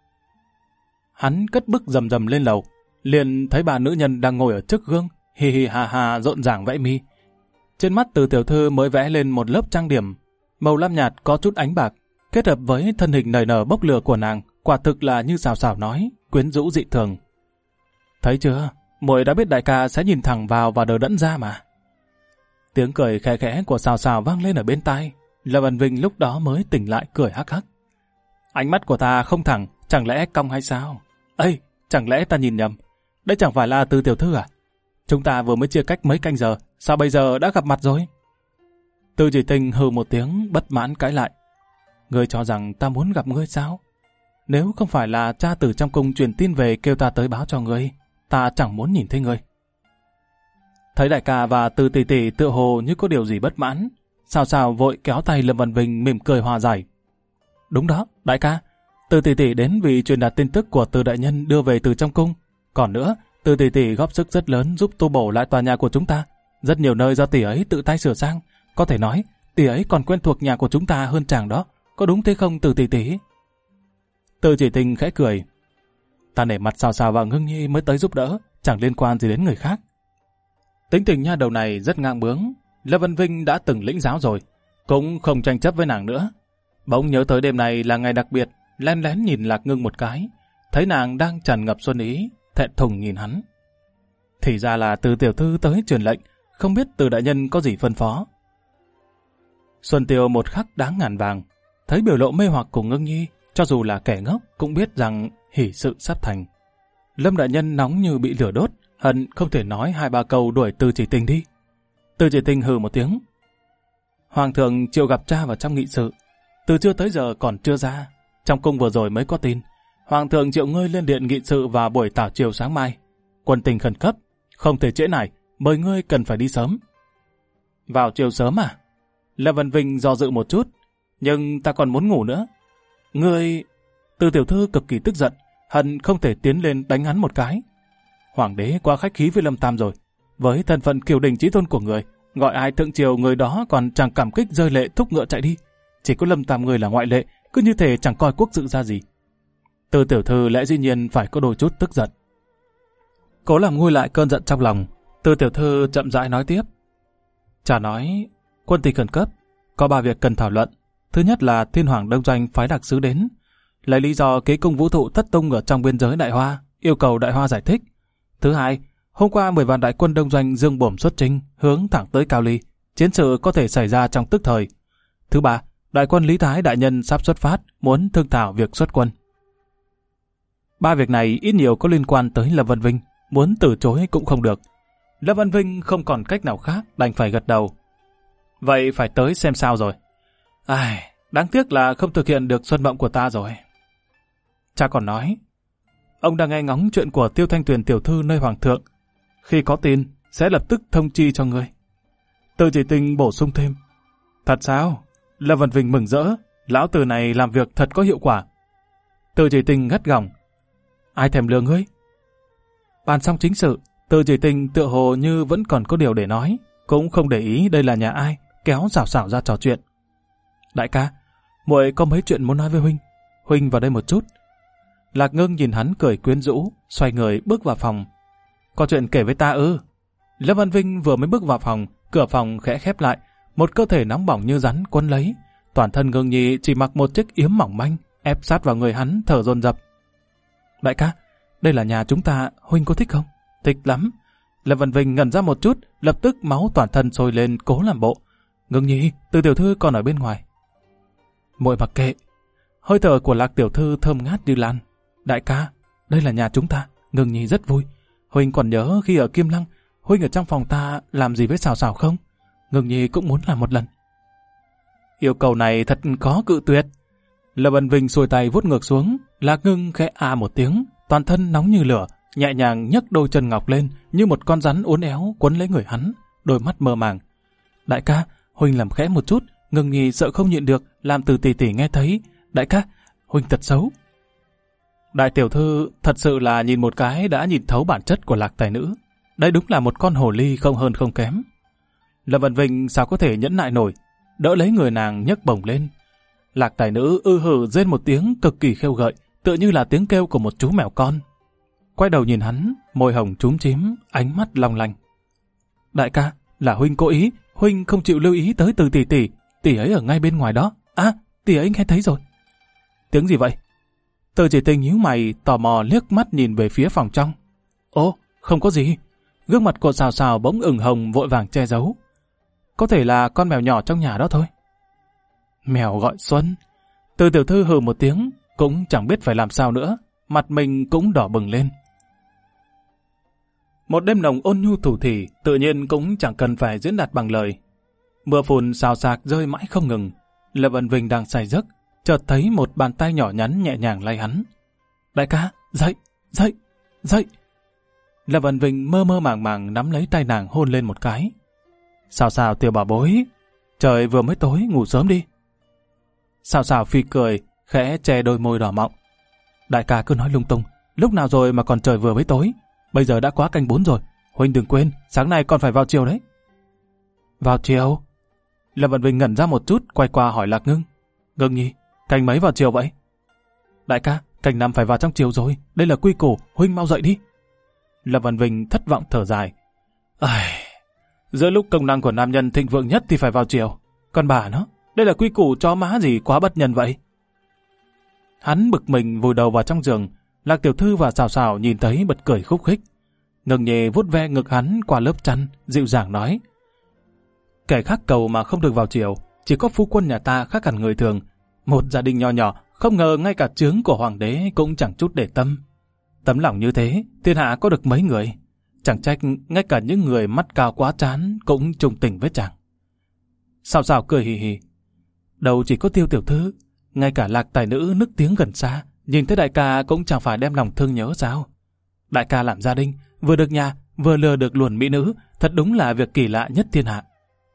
Hắn cất bước rầm rầm lên lầu, liền thấy 3 nữ nhân đang ngồi ở trước gương, hi hi ha ha rộn ràng vẽ mi. Trên mắt từ tiểu thư mới vẽ lên một lớp trang điểm, màu lam nhạt có chút ánh bạc, kết hợp với thân hình nảy nở bốc lửa của nàng, quả thực là như Sào nói, quyến rũ dị thường. Thấy chưa, muội đã biết đại ca sẽ nhìn thẳng vào và đờ đẫn ra mà. Tiếng cười khẽ khẽ của Sào vang lên ở bên tai. Lâm Văn Vinh lúc đó mới tỉnh lại cười hắc hắc. Ánh mắt của ta không thẳng, chẳng lẽ cong hay sao? Ây, chẳng lẽ ta nhìn nhầm? Đây chẳng phải là Từ tiểu thư à? Chúng ta vừa mới chia cách mấy canh giờ, sao bây giờ đã gặp mặt rồi? Từ Chỉ Tình hừ một tiếng bất mãn cãi lại. Ngươi cho rằng ta muốn gặp ngươi sao? Nếu không phải là cha từ trong cung truyền tin về kêu ta tới báo cho ngươi, ta chẳng muốn nhìn thấy ngươi. Thấy đại ca và Từ tỷ tỷ tựa hồ như có điều gì bất mãn, Sào vội kéo tay Lâm Văn Vinh mỉm cười hòa giải. Đúng đó, đại ca, Từ tỷ tỷ đến vì truyền đạt tin tức của Từ đại nhân đưa về từ trong cung. Còn nữa, Từ tỷ tỷ góp sức rất lớn giúp tu bổ lại tòa nhà của chúng ta. Rất nhiều nơi do tỷ ấy tự tay sửa sang. Có thể nói, tỷ ấy còn quen thuộc nhà của chúng ta hơn chàng đó. Có đúng thế không Từ tỷ tỷ? Từ Chỉ Tình khẽ cười. Ta nể mặt Sào và Ngưng Nhi mới tới giúp đỡ, chẳng liên quan gì đến người khác. Tính tình nha đầu này rất ngang bướng. Lâm Văn Vinh đã từng lĩnh giáo rồi, cũng không tranh chấp với nàng nữa. Bỗng nhớ tới đêm này là ngày đặc biệt, lén lén nhìn Lạc Ngưng một cái, thấy nàng đang tràn ngập xuân ý, thẹn thùng nhìn hắn. Thì ra là Từ tiểu thư tới truyền lệnh, không biết Từ đại nhân có gì phân phó. Xuân Tiêu một khắc đáng ngàn vàng, thấy biểu lộ mê hoặc của Ngưng Nhi, cho dù là kẻ ngốc cũng biết rằng hỷ sự sắp thành. Lâm đại nhân nóng như bị lửa đốt, hận không thể nói 2-3 câu đuổi Từ Chỉ Tình đi. Từ Chỉ Tình hừ một tiếng. Hoàng thượng triệu gặp cha vào trong nghị sự, từ trưa tới giờ còn chưa ra. Trong cung vừa rồi mới có tin, Hoàng thượng triệu ngươi lên điện nghị sự vào buổi tảo triều sáng mai. Quân tình khẩn cấp, không thể trễ nải, mời ngươi cần phải đi sớm. Vào chiều sớm à? Lâm Văn Vinh do dự một chút, nhưng ta còn muốn ngủ nữa. Ngươi... Từ tiểu thư cực kỳ tức giận, hận không thể tiến lên đánh hắn một cái. Hoàng đế quá khách khí với Lâm Tam rồi, với thân phận kiều đình chí tôn của người, gọi ai thượng triều người đó còn chẳng cảm kích rơi lệ thúc ngựa chạy đi. Chỉ có Lâm Tam người là ngoại lệ, cứ như thể chẳng coi quốc sự ra gì. Từ tiểu thư lẽ dĩ nhiên phải có đôi chút tức giận. Cố làm nguôi lại cơn giận trong lòng, Từ tiểu thư chậm rãi nói tiếp. Chả nói, quân tình khẩn cấp, có 3 việc cần thảo luận. Thứ nhất là Thiên Hoàng Đông Doanh phái đặc sứ đến, lấy lý do kế công vũ thụ thất tung ở trong biên giới Đại Hoa, yêu cầu Đại Hoa giải thích. Thứ hai, hôm qua 10 vạn đại quân Đông Doanh dương bổm xuất chinh, hướng thẳng tới Cao Ly, chiến sự có thể xảy ra trong tức thời. Thứ ba, đại quân Lý Thái đại nhân sắp xuất phát, muốn thương thảo việc xuất quân. 3 việc này ít nhiều có liên quan tới Lâm Văn Vinh, muốn từ chối cũng không được. Lâm Văn Vinh không còn cách nào khác, đành phải gật đầu. Vậy phải tới xem sao rồi. Ai, đáng tiếc là không thực hiện được xuân mộng của ta rồi. Cha còn nói, ông đang nghe ngóng chuyện của Tiêu Thanh Tuyền tiểu thư nơi Hoàng thượng. Khi có tin, sẽ lập tức thông chi cho ngươi. Từ Chỉ Tình bổ sung thêm. Thật sao? Lâm Văn Vinh mừng rỡ, lão Từ này làm việc thật có hiệu quả. Từ Chỉ Tình gắt gỏng. Ai thèm lừa ngươi? Bàn xong chính sự, Từ Chỉ Tình tựa hồ như vẫn còn có điều để nói, cũng không để ý đây là nhà ai, kéo xảo xảo ra trò chuyện. Đại ca, muội có mấy chuyện muốn nói với huynh. Huynh vào đây một chút. Lạc Ngưng nhìn hắn cười quyến rũ, xoay người bước vào phòng. Có chuyện kể với ta ư? Lâm Văn Vinh vừa mới bước vào phòng, cửa phòng khẽ khép lại, một cơ thể nóng bỏng như rắn quấn lấy. Toàn thân Ngưng Nhi chỉ mặc một chiếc yếm mỏng manh, ép sát vào người hắn thở dồn dập. Đại ca, đây là nhà chúng ta, huynh có thích không? Thích lắm. Lâm Văn Vinh ngẩn ra một chút, lập tức máu toàn thân sôi lên cố làm bộ. Ngưng Nhi, Từ tiểu thư còn ở bên ngoài. Muội mặc kệ. Hơi thở của Lạc tiểu thư thơm ngát như lan. Đại ca, đây là nhà chúng ta, Ngưng Nhi rất vui. Huynh còn nhớ khi ở Kim Lăng, huynh ở trong phòng ta làm gì với Sào Sào không? Ngưng Nhi cũng muốn làm một lần. Yêu cầu này thật khó cự tuyệt. Lâm Văn Vinh xuôi tay vuốt ngược xuống, Lạc Ngưng khẽ một tiếng, toàn thân nóng như lửa, nhẹ nhàng nhấc đôi chân ngọc lên như một con rắn uốn éo quấn lấy người hắn, đôi mắt mơ màng. Đại ca, huynh làm khẽ một chút, Ngưng Nhi sợ không nhịn được, làm Từ tỷ tỷ nghe thấy. Đại ca, huynh thật xấu. Đại tiểu thư thật sự là nhìn một cái đã nhìn thấu bản chất của Lạc tài nữ. Đây đúng là một con hồ ly không hơn không kém. Lâm Văn Vinh sao có thể nhẫn nại nổi, đỡ lấy người nàng nhấc bổng lên. Lạc tài nữ hử rên một tiếng cực kỳ khêu gợi, tựa như là tiếng kêu của một chú mèo con. Quay đầu nhìn hắn, môi hồng chúm chím, ánh mắt long lanh. Đại ca, là huynh cố ý, huynh không chịu lưu ý tới Từ tỷ tỷ, tỷ ấy ở ngay bên ngoài đó. À, tỷ ấy nghe thấy rồi. Tiếng gì vậy? Từ Chỉ Tình nhíu mày, tò mò liếc mắt nhìn về phía phòng trong. Ồ, không có gì. Gương mặt của Sào Sào bỗng ửng hồng vội vàng che giấu. Có thể là con mèo nhỏ trong nhà đó thôi. Mèo gọi Xuân. Từ tiểu thư hừ một tiếng, cũng chẳng biết phải làm sao nữa, mặt mình cũng đỏ bừng lên. Một đêm nồng ôn nhu thủ thỉ, tự nhiên cũng chẳng cần phải diễn đạt bằng lời. Mưa phùn xào xạc rơi mãi không ngừng. Lâm Văn Vinh đang say giấc, chợt thấy một bàn tay nhỏ nhắn nhẹ nhàng lay hắn. Đại ca, dậy, dậy, dậy. Lâm Văn Vinh mơ mơ màng màng nắm lấy tay nàng hôn lên một cái. Sào Sào tiểu bảo bối, trời vừa mới tối, ngủ sớm đi. Sào Sào phì cười, khẽ che đôi môi đỏ mọng. Đại ca cứ nói lung tung, lúc nào rồi mà còn trời vừa mới tối. Bây giờ đã quá canh 4 rồi, huynh đừng quên, sáng nay còn phải vào chiều đấy. Vào chiều? Lâm Văn Vinh ngẩn ra một chút, quay qua hỏi Lạc Ngưng. Ngưng Nhi, canh mấy vào chiều vậy? Đại ca, canh 5 phải vào trong chiều rồi, đây là quy củ, huynh mau dậy đi. Lâm Văn Vinh thất vọng thở dài. Giữa lúc công năng của nam nhân thịnh vượng nhất thì phải vào chiều. Còn bà nó, đây là quy củ chó má gì quá bất nhân vậy? Hắn bực mình vùi đầu vào trong giường. Lạc tiểu thư và Sào Sào nhìn thấy bật cười khúc khích. Ngưng Nhi vuốt ve ngực hắn qua lớp chăn, dịu dàng nói: Kẻ khác cầu mà không được vào chiều, chỉ có phu quân nhà ta khác hẳn người thường. Một gia đình nho nhỏ, không ngờ ngay cả chướng của hoàng đế cũng chẳng chút để tâm. Tấm lòng như thế, thiên hạ có được mấy người. Chẳng trách ngay cả những người mắt cao quá trán cũng trùng tình với chàng. Sào Sào cười hì hì: Đâu chỉ có Tiêu tiểu thư, ngay cả Lạc tài nữ nức tiếng gần xa, nhìn thấy đại ca cũng chẳng phải đem lòng thương nhớ sao? Đại ca làm gia đình, vừa được nhà, vừa lừa được luồn mỹ nữ, thật đúng là việc kỳ lạ nhất thiên hạ.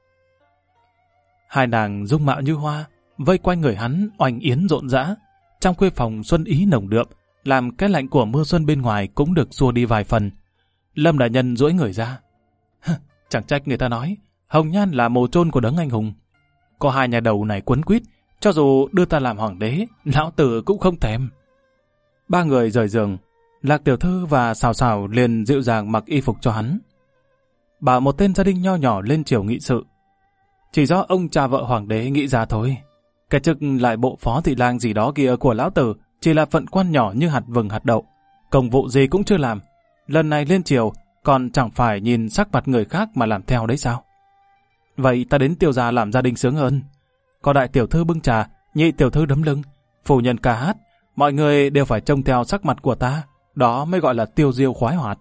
Hai nàng dung mạo như hoa, vây quanh người hắn oanh yến rộn rã. Trong khuê phòng xuân ý nồng đượm, làm cái lạnh của mưa xuân bên ngoài cũng được xua đi vài phần. Lâm đại nhân duỗi người ra: Chẳng trách người ta nói Hồng Nhan là mồ chôn của đấng anh hùng. Có hai nhà đầu này quấn quýt, cho dù đưa ta làm hoàng đế, lão tử cũng không thèm. Ba người rời giường, Lạc tiểu thư và Sào Sào liền dịu dàng mặc y phục cho hắn. Bảo một tên gia đình nho nhỏ lên triều nghị sự. Chỉ do ông cha vợ hoàng đế nghĩ ra thôi. Cái chức lại bộ phó thị lang gì đó kia của lão tử chỉ là phận quan nhỏ như hạt vừng hạt đậu, công vụ gì cũng chưa làm. Lần này lên triều còn chẳng phải nhìn sắc mặt người khác mà làm theo đấy sao? Vậy ta đến Tiêu gia làm gia đình sướng hơn. Có đại tiểu thư bưng trà, nhị tiểu thư đấm lưng, phu nhân ca hát, mọi người đều phải trông theo sắc mặt của ta, đó mới gọi là tiêu diêu khoái hoạt.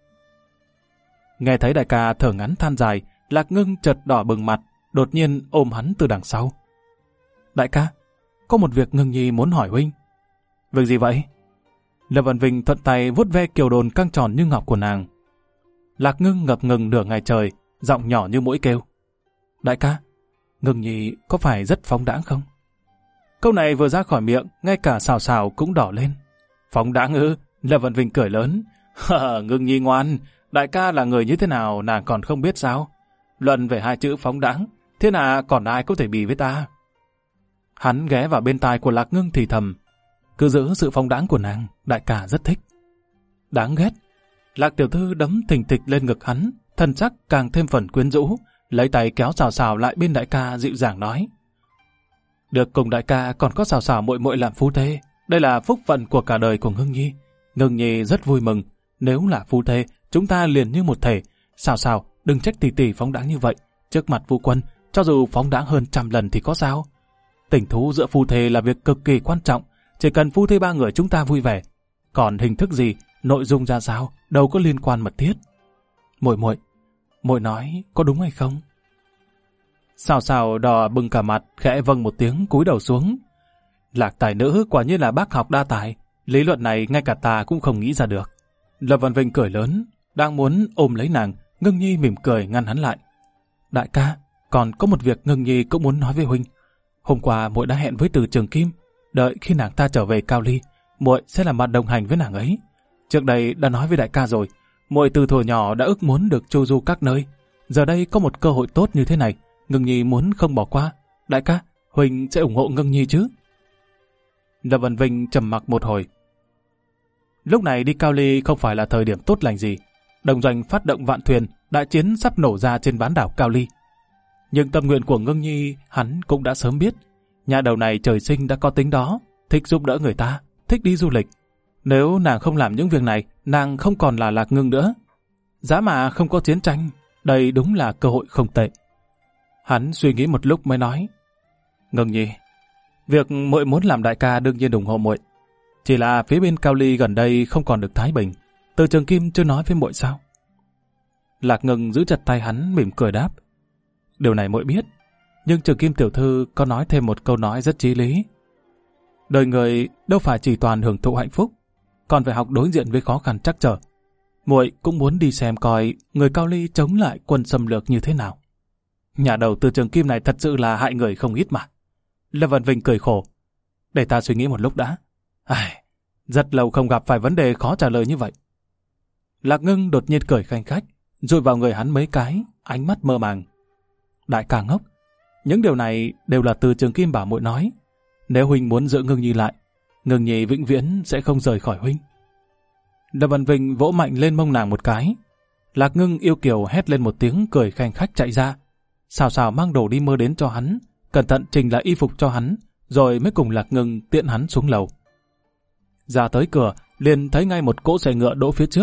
Nghe thấy đại ca thở ngắn than dài, Lạc Ngưng chợt đỏ bừng mặt, đột nhiên ôm hắn từ đằng sau. Đại ca, có một việc Ngưng Nhi muốn hỏi huynh. Việc gì vậy? Lâm Văn Vinh thuận tay vuốt ve kiều đồn căng tròn như ngọc của nàng. Lạc Ngưng ngập ngừng nửa ngày trời, giọng nhỏ như mũi kêu: Đại ca, Ngưng Nhi có phải rất phóng đãng không? Câu này vừa ra khỏi miệng, ngay cả Sào Sào cũng đỏ lên. Phóng đãng ư? Lâm Văn Vinh cười lớn: Ngưng Nhi ngoan, đại ca là người như thế nào nàng còn không biết sao? Luận về hai chữ phóng đãng, thiên hạ còn ai có thể bì với ta? Hắn ghé vào bên tai của Lạc Ngưng thì thầm: Cứ giữ sự phóng đãng của nàng, đại ca rất thích. Đáng ghét. Lạc tiểu thư đấm thình thịch lên ngực hắn, thân sắc càng thêm phần quyến rũ, lấy tay kéo Sào Sào lại bên đại ca, dịu dàng nói: Được cùng đại ca còn có Sào Sào muội muội làm phu thê, đây là phúc phận của cả đời của Ngưng Nhi. Ngưng Nhi rất vui mừng, nếu là phu thê, chúng ta liền như một thể. Sào Sào, đừng trách tỷ tỷ phóng đãng như vậy, trước mặt phu quân, cho dù phóng đãng hơn 100 lần thì có sao? Tình thú giữa phu thê là việc cực kỳ quan trọng, chỉ cần phu thê ba người chúng ta vui vẻ. Còn hình thức gì, nội dung ra sao, đâu có liên quan mật thiết. Muội nói có đúng hay không? Sào Sào đỏ bừng cả mặt, khẽ vâng một tiếng cúi đầu xuống. Lạc tài nữ quả nhiên là bác học đa tài, lý luận này ngay cả ta cũng không nghĩ ra được. Lâm Văn Vinh cười lớn, đang muốn ôm lấy nàng, Ngưng Nhi mỉm cười ngăn hắn lại. Đại ca, còn có một việc Ngưng Nhi cũng muốn nói với huynh. Hôm qua muội đã hẹn với Từ Trường Kim, đợi khi nàng ta trở về Cao Ly, muội sẽ làm bạn đồng hành với nàng ấy. Trước đây đã nói với đại ca rồi, muội từ thuở nhỏ đã ước muốn được chu du các nơi. Giờ đây có một cơ hội tốt như thế này, Ngưng Nhi muốn không bỏ qua. Đại ca, huynh sẽ ủng hộ Ngưng Nhi chứ? Lâm Văn Vinh trầm mặc một hồi. Lúc này đi Cao Ly không phải là thời điểm tốt lành gì. Đồng doanh phát động vạn thuyền, đại chiến sắp nổ ra trên bán đảo Cao Ly. Nhưng tâm nguyện của Ngưng Nhi hắn cũng đã sớm biết. Nhà đầu này trời sinh đã có tính đó, thích giúp đỡ người ta, thích đi du lịch. Nếu nàng không làm những việc này, nàng không còn là Lạc Ngưng nữa. Giá mà không có chiến tranh, đây đúng là cơ hội không tệ. Hắn suy nghĩ một lúc mới nói: Ngưng Nhi, việc muội muốn làm đại ca đương nhiên ủng hộ muội. Chỉ là phía bên Cao Ly gần đây không còn được thái bình. Từ Trường Kim chưa nói với muội sao? Lạc Ngưng giữ chặt tay hắn, mỉm cười đáp: Điều này muội biết, nhưng Trường Kim tiểu thư có nói thêm một câu nói rất chí lý. Đời người đâu phải chỉ toàn hưởng thụ hạnh phúc, còn phải học đối diện với khó khăn trắc trở. Muội cũng muốn đi xem coi người Cao Ly chống lại quân xâm lược như thế nào. Nhà đầu Từ Trường Kim này thật sự là hại người không ít mà. Lâm Văn Vinh cười khổ: Để ta suy nghĩ một lúc đã. Rất lâu không gặp phải vấn đề khó trả lời như vậy. Lạc Ngưng đột nhiên cười khanh khách, dụi vào người hắn mấy cái, ánh mắt mơ màng. Đại ca ngốc, những điều này đều là Từ Trường Kim bảo muội nói. Nếu huynh muốn giữ Ngưng Nhi lại, Ngưng Nhi vĩnh viễn sẽ không rời khỏi huynh. Lâm Văn Vinh vỗ mạnh lên mông nàng một cái. Lạc Ngưng yêu kiều hét lên một tiếng, cười khanh khách chạy ra. Sào Sào mang đồ đi mơ đến cho hắn, cẩn thận chỉnh lại y phục cho hắn, rồi mới cùng Lạc Ngưng tiện hắn xuống lầu. Ra tới cửa, liền thấy ngay một cỗ xe ngựa đỗ phía trước.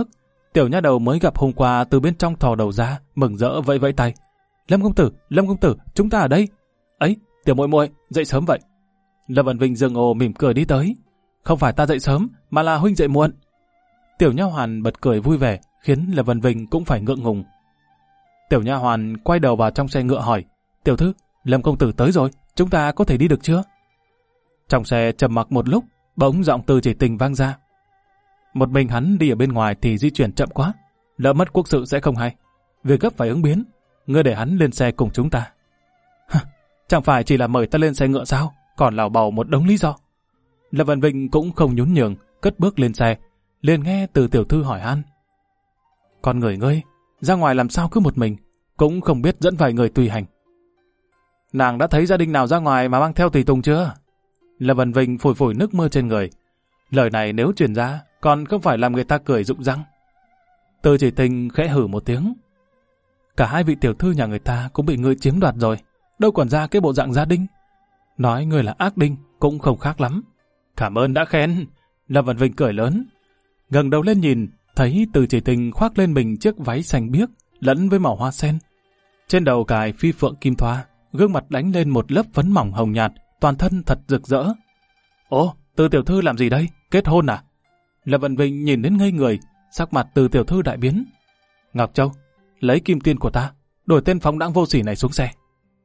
Tiểu nha đầu mới gặp hôm qua từ bên trong thò đầu ra, mừng rỡ vẫy vẫy tay. Lâm công tử, chúng ta ở đây. Ấy, tiểu muội muội, dậy sớm vậy. Lâm Vân Vinh dường ồ mỉm cười đi tới. Không phải ta dậy sớm, mà là huynh dậy muộn. Tiểu nha hoàn bật cười vui vẻ, khiến Lâm Vân Vinh cũng phải ngượng ngùng. Tiểu nha hoàn quay đầu vào trong xe ngựa hỏi, tiểu thư, Lâm công tử tới rồi, chúng ta có thể đi được chưa? Trong xe trầm mặc một lúc, bỗng giọng Từ Chỉ Tình vang ra. Một mình hắn đi ở bên ngoài thì di chuyển chậm quá, lỡ mất quốc sự sẽ không hay. Việc gấp phải ứng biến, ngươi để hắn lên xe cùng chúng ta. Chẳng phải chỉ là mời ta lên xe ngựa sao, còn lào bào một đống lý do. Lâm Vân Vinh cũng không nhún nhường, cất bước lên xe, liền nghe Từ tiểu thư hỏi han. Con người ngươi, ra ngoài làm sao cứ một mình, cũng không biết dẫn vài người tùy hành. Nàng đã thấy gia đình nào ra ngoài mà mang theo tùy tùng chưa? Lâm Vân Vinh phủi phủi nước mưa trên người. Lời này nếu truyền ra, còn không phải làm người ta cười rụng răng. Từ Chỉ Tình khẽ hử một tiếng. Cả hai vị tiểu thư nhà người ta cũng bị ngươi chiếm đoạt rồi, đâu còn ra cái bộ dạng gia đình. Nói ngươi là ác đinh cũng không khác lắm. Cảm ơn đã khen. Lâm Vân Vinh cười lớn. Ngẩng đầu lên nhìn, thấy Từ Chỉ Tình khoác lên mình chiếc váy xanh biếc lẫn với màu hoa sen. Trên đầu cài phi phượng kim thoa, gương mặt đánh lên một lớp phấn mỏng hồng nhạt, toàn thân thật rực rỡ. Ồ, Từ tiểu thư làm gì đây? Kết hôn à? Lâm Vân Vinh nhìn đến ngây người, sắc mặt Từ tiểu thư đại biến. Ngọc Châu, lấy kim tiên của ta, đổi tên phóng đãng vô sỉ này xuống xe.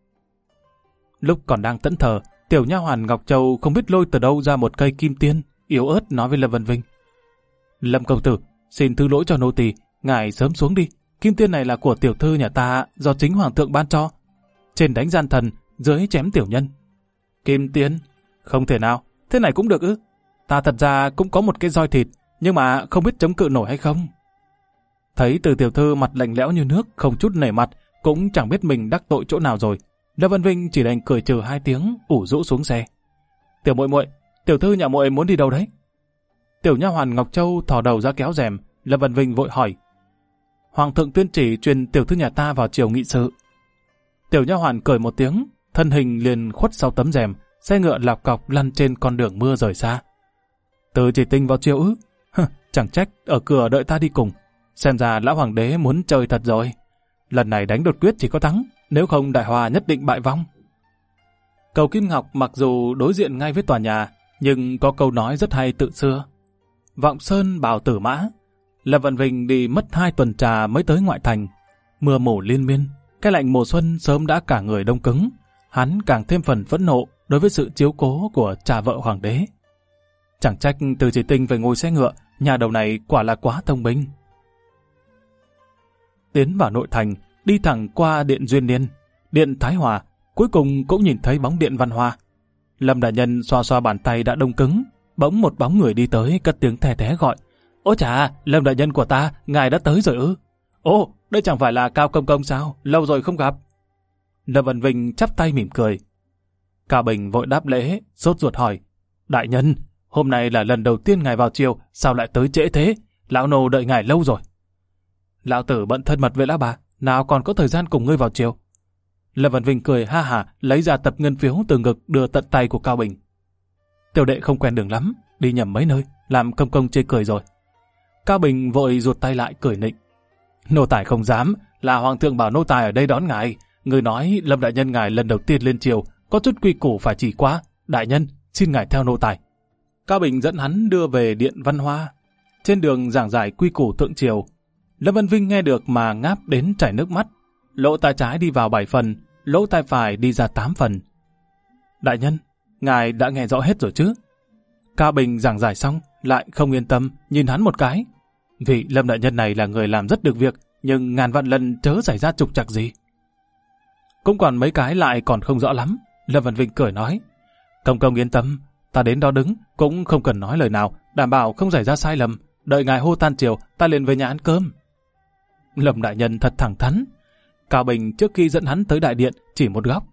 Lúc còn đang thẫn thờ, tiểu nha hoàn Ngọc Châu không biết lôi từ đâu ra một cây kim tiên, yếu ớt nói với Lâm Vân Vinh. Lâm công tử, xin thứ lỗi cho nô tỳ, ngài sớm xuống đi. Kim tiên này là của tiểu thư nhà ta, do chính hoàng thượng ban cho. Trên đánh gian thần, dưới chém tiểu nhân. Kim tiên? Không thể nào, thế này cũng được ư? Ta thật ra cũng có một cái roi thịt, nhưng mà không biết chống cự nổi hay không. Thấy Từ tiểu thư mặt lạnh lẽo như nước, không chút nể mặt, cũng chẳng biết mình đắc tội chỗ nào rồi. Lâm Vân Vinh chỉ đành cười trừ hai tiếng, ủ rũ xuống xe. Tiểu muội muội, tiểu thư nhà muội muốn đi đâu đấy? Tiểu nha hoàn Ngọc Châu thò đầu ra kéo rèm. Lâm Vân Vinh vội hỏi. Hoàng thượng tuyên chỉ truyền tiểu thư nhà ta vào triều nghị sự. Tiểu nha hoàn cười một tiếng, thân hình liền khuất sau tấm rèm, xe ngựa lọc cọc lăn trên con đường mưa rời xa. Từ Chỉ Tình vào triều ư? Chẳng trách ở cửa đợi ta đi cùng. Xem ra lão hoàng đế muốn chơi thật rồi. Lần này đánh đột quyết chỉ có thắng, nếu không đại hòa nhất định bại vong. Cầu Kim Ngọc mặc dù đối diện ngay với tòa nhà, nhưng có câu nói rất hay từ xưa. Vọng sơn bào tử mã. Lâm Vân Vinh đi mất 2 tuần trà mới tới ngoại thành. Mưa mù liên miên, cái lạnh mùa xuân sớm đã cả người đông cứng. Hắn càng thêm phần phẫn nộ đối với sự chiếu cố của cha vợ hoàng đế. Chẳng trách Từ Chỉ Tình phải ngồi xe ngựa, nhà đầu này quả là quá thông minh. Tiến vào nội thành, đi thẳng qua điện Duyên Niên, điện Thái Hòa, cuối cùng cũng nhìn thấy bóng điện Văn Hoa. Lâm đại nhân xoa xoa bàn tay đã đông cứng, bỗng một bóng người đi tới cất tiếng thè thé gọi. Ôi chà, Lâm đại nhân của ta, ngài đã tới rồi ư? Ồ, đây chẳng phải là Cao công công sao? Lâu rồi không gặp. Lâm Vân Vinh chắp tay mỉm cười. Cao Bình vội đáp lễ, sốt ruột hỏi. Đại nhân, hôm nay là lần đầu tiên ngài vào triều, sao lại tới trễ thế? Lão nô đợi ngài lâu rồi. Lão tử bận thân mật với lão bà, nào còn có thời gian cùng ngươi vào triều. Lâm Vân Vinh cười ha hả, lấy ra tập ngân phiếu từ ngực đưa tận tay của Cao Bình. Tiểu đệ không quen đường lắm, đi nhầm mấy nơi, làm công công chê cười rồi. Cao Bình vội ruột tay lại cười nịnh. Nô tài không dám, là hoàng thượng bảo nô tài ở đây đón ngài. Người nói Lâm đại nhân ngài lần đầu tiên lên triều, có chút quy củ phải chỉ quá. Đại nhân, xin ngài theo nô tài. Cao Bình dẫn hắn đưa về điện Văn Hoa. Trên đường giảng giải quy củ thượng triều, Lâm Vân Vinh nghe được mà ngáp đến chảy nước mắt. Lỗ tai trái đi vào 7 phần, lỗ tai phải đi ra 8 phần. Đại nhân, ngài đã nghe rõ hết rồi chứ? Cao Bình giảng giải xong, lại không yên tâm, nhìn hắn một cái. Vì Lâm đại nhân này là người làm rất được việc, nhưng ngàn vạn lần chớ xảy ra trục trặc gì. Cũng còn mấy cái lại còn không rõ lắm. Lâm Vân Vinh cười nói. Công công yên tâm, ta đến đó đứng, cũng không cần nói lời nào, đảm bảo không xảy ra sai lầm. Đợi ngài hô tan triều, ta liền về nhà ăn cơm. Lâm đại nhân thật thẳng thắn. Cao Bình trước khi dẫn hắn tới đại điện chỉ một góc.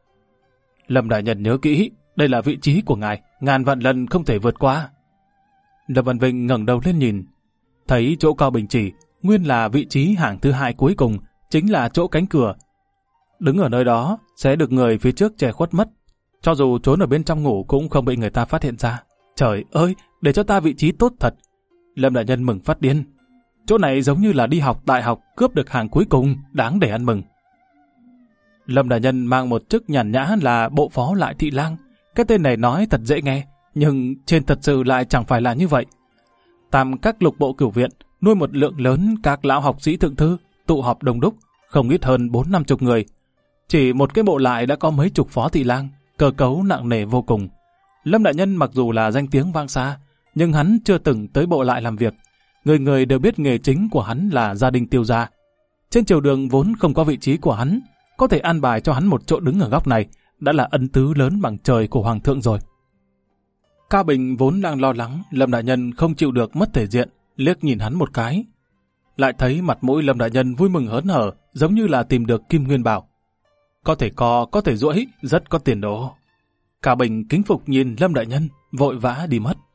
Lâm đại nhân nhớ kỹ, đây là vị trí của ngài, ngàn vạn lần không thể vượt qua. Lâm Vân Vinh ngẩng đầu lên nhìn, thấy chỗ Cao Bình chỉ nguyên là vị trí hàng thứ 2 cuối cùng, chính là chỗ cánh cửa. Đứng ở nơi đó sẽ được người phía trước che khuất mất, cho dù trốn ở bên trong ngủ cũng không bị người ta phát hiện ra. Trời ơi, để cho ta vị trí tốt thật. Lâm đại nhân mừng phát điên. Chỗ này giống như là đi học đại học cướp được hàng cuối cùng, đáng để ăn mừng. Lâm đại nhân mang một chức nhàn nhã là bộ phó lại thị lang. Cái tên này nói thật dễ nghe, nhưng trên thật sự lại chẳng phải là như vậy. Tam các lục bộ cửu viện nuôi một lượng lớn các lão học sĩ thượng thư, tụ họp đông đúc, không ít hơn 4-50 người. Chỉ một cái bộ lại đã có mấy chục phó thị lang, cơ cấu nặng nề vô cùng. Lâm đại nhân mặc dù là danh tiếng vang xa, nhưng hắn chưa từng tới bộ lại làm việc. Người người đều biết nghề chính của hắn là gia đình tiêu gia. Trên triều đường vốn không có vị trí của hắn, có thể an bài cho hắn một chỗ đứng ở góc này đã là ân tứ lớn bằng trời của hoàng thượng rồi. Cao Bình vốn đang lo lắng Lâm đại nhân không chịu được mất thể diện, liếc nhìn hắn một cái. Lại thấy mặt mũi Lâm đại nhân vui mừng hớn hở, giống như là tìm được kim nguyên bảo. Có thể co, có thể duỗi, rất có tiền đồ. Cao Bình kính phục nhìn Lâm đại nhân, vội vã đi mất.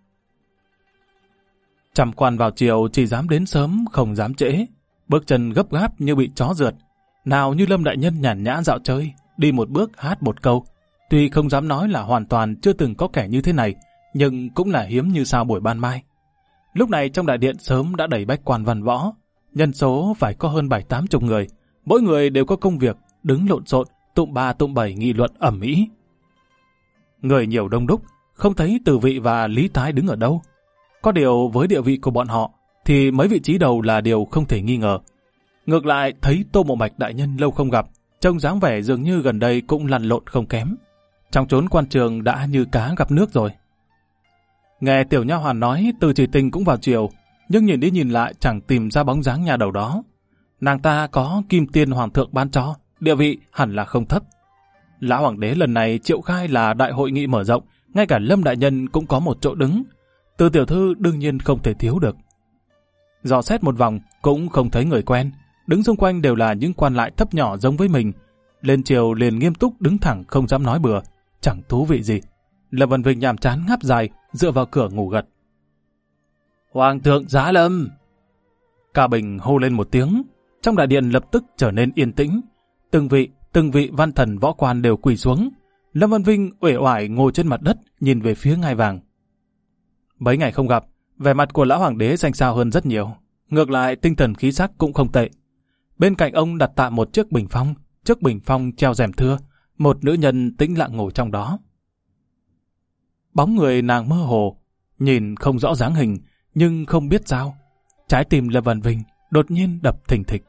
Trăm quan vào chiều chỉ dám đến sớm, không dám trễ. Bước chân gấp gáp như bị chó rượt. Nào như Lâm đại nhân nhàn nhã dạo chơi, đi một bước hát một câu. Tuy không dám nói là hoàn toàn chưa từng có kẻ như thế này, nhưng cũng là hiếm như sao buổi ban mai. Lúc này trong đại điện sớm đã đầy bách quan văn võ, nhân số phải có hơn 7-80 người. Mỗi người đều có công việc, đứng lộn xộn, tụng ba tụng bảy nghị luận ầm ĩ. Người nhiều đông đúc, không thấy Từ Vị và Lý Thái đứng ở đâu. Có điều với địa vị của bọn họ, thì mấy vị trí đầu là điều không thể nghi ngờ. Ngược lại thấy Tô Mộ Bạch đại nhân lâu không gặp, trông dáng vẻ dường như gần đây cũng lăn lộn không kém. Trong chốn quan trường đã như cá gặp nước rồi. Nghe tiểu nha hoàn nói Từ Chỉ Tình cũng vào triều, nhưng nhìn đi nhìn lại chẳng tìm ra bóng dáng nhà đầu đó. Nàng ta có kim tiên hoàng thượng ban cho, địa vị hẳn là không thấp. Lão hoàng đế lần này triệu khai là đại hội nghị mở rộng, ngay cả Lâm đại nhân cũng có một chỗ đứng. Từ tiểu thư đương nhiên không thể thiếu được. Dò xét một vòng cũng không thấy người quen, đứng xung quanh đều là những quan lại thấp nhỏ giống với mình. Lên triều liền nghiêm túc đứng thẳng không dám nói bừa, chẳng thú vị gì. Lâm Văn Vinh nhàm chán ngáp dài, dựa vào cửa ngủ gật. Hoàng thượng giá lâm! Cao Bình hô lên một tiếng, trong đại điện lập tức trở nên yên tĩnh. Từng vị văn thần võ quan đều quỳ xuống. Lâm Văn Vinh uể oải ngồi trên mặt đất, nhìn về phía ngai vàng. Mấy ngày không gặp, vẻ mặt của lão hoàng đế xanh xao hơn rất nhiều. Ngược lại tinh thần khí sắc cũng không tệ. Bên cạnh ông đặt tạm một chiếc bình phong, trước bình phong treo rèm thưa, một nữ nhân tĩnh lặng ngồi trong đó. Bóng người nàng mơ hồ, nhìn không rõ dáng hình, nhưng không biết sao, trái tim Lâm Văn Vinh đột nhiên đập thình thịch.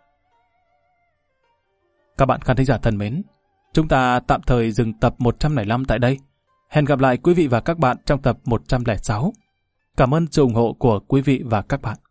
Các bạn khán thính giả thân mến, chúng ta tạm thời dừng tập 105 tại đây. Hẹn gặp lại quý vị và các bạn trong tập 106. Cảm ơn sự ủng hộ của quý vị và các bạn.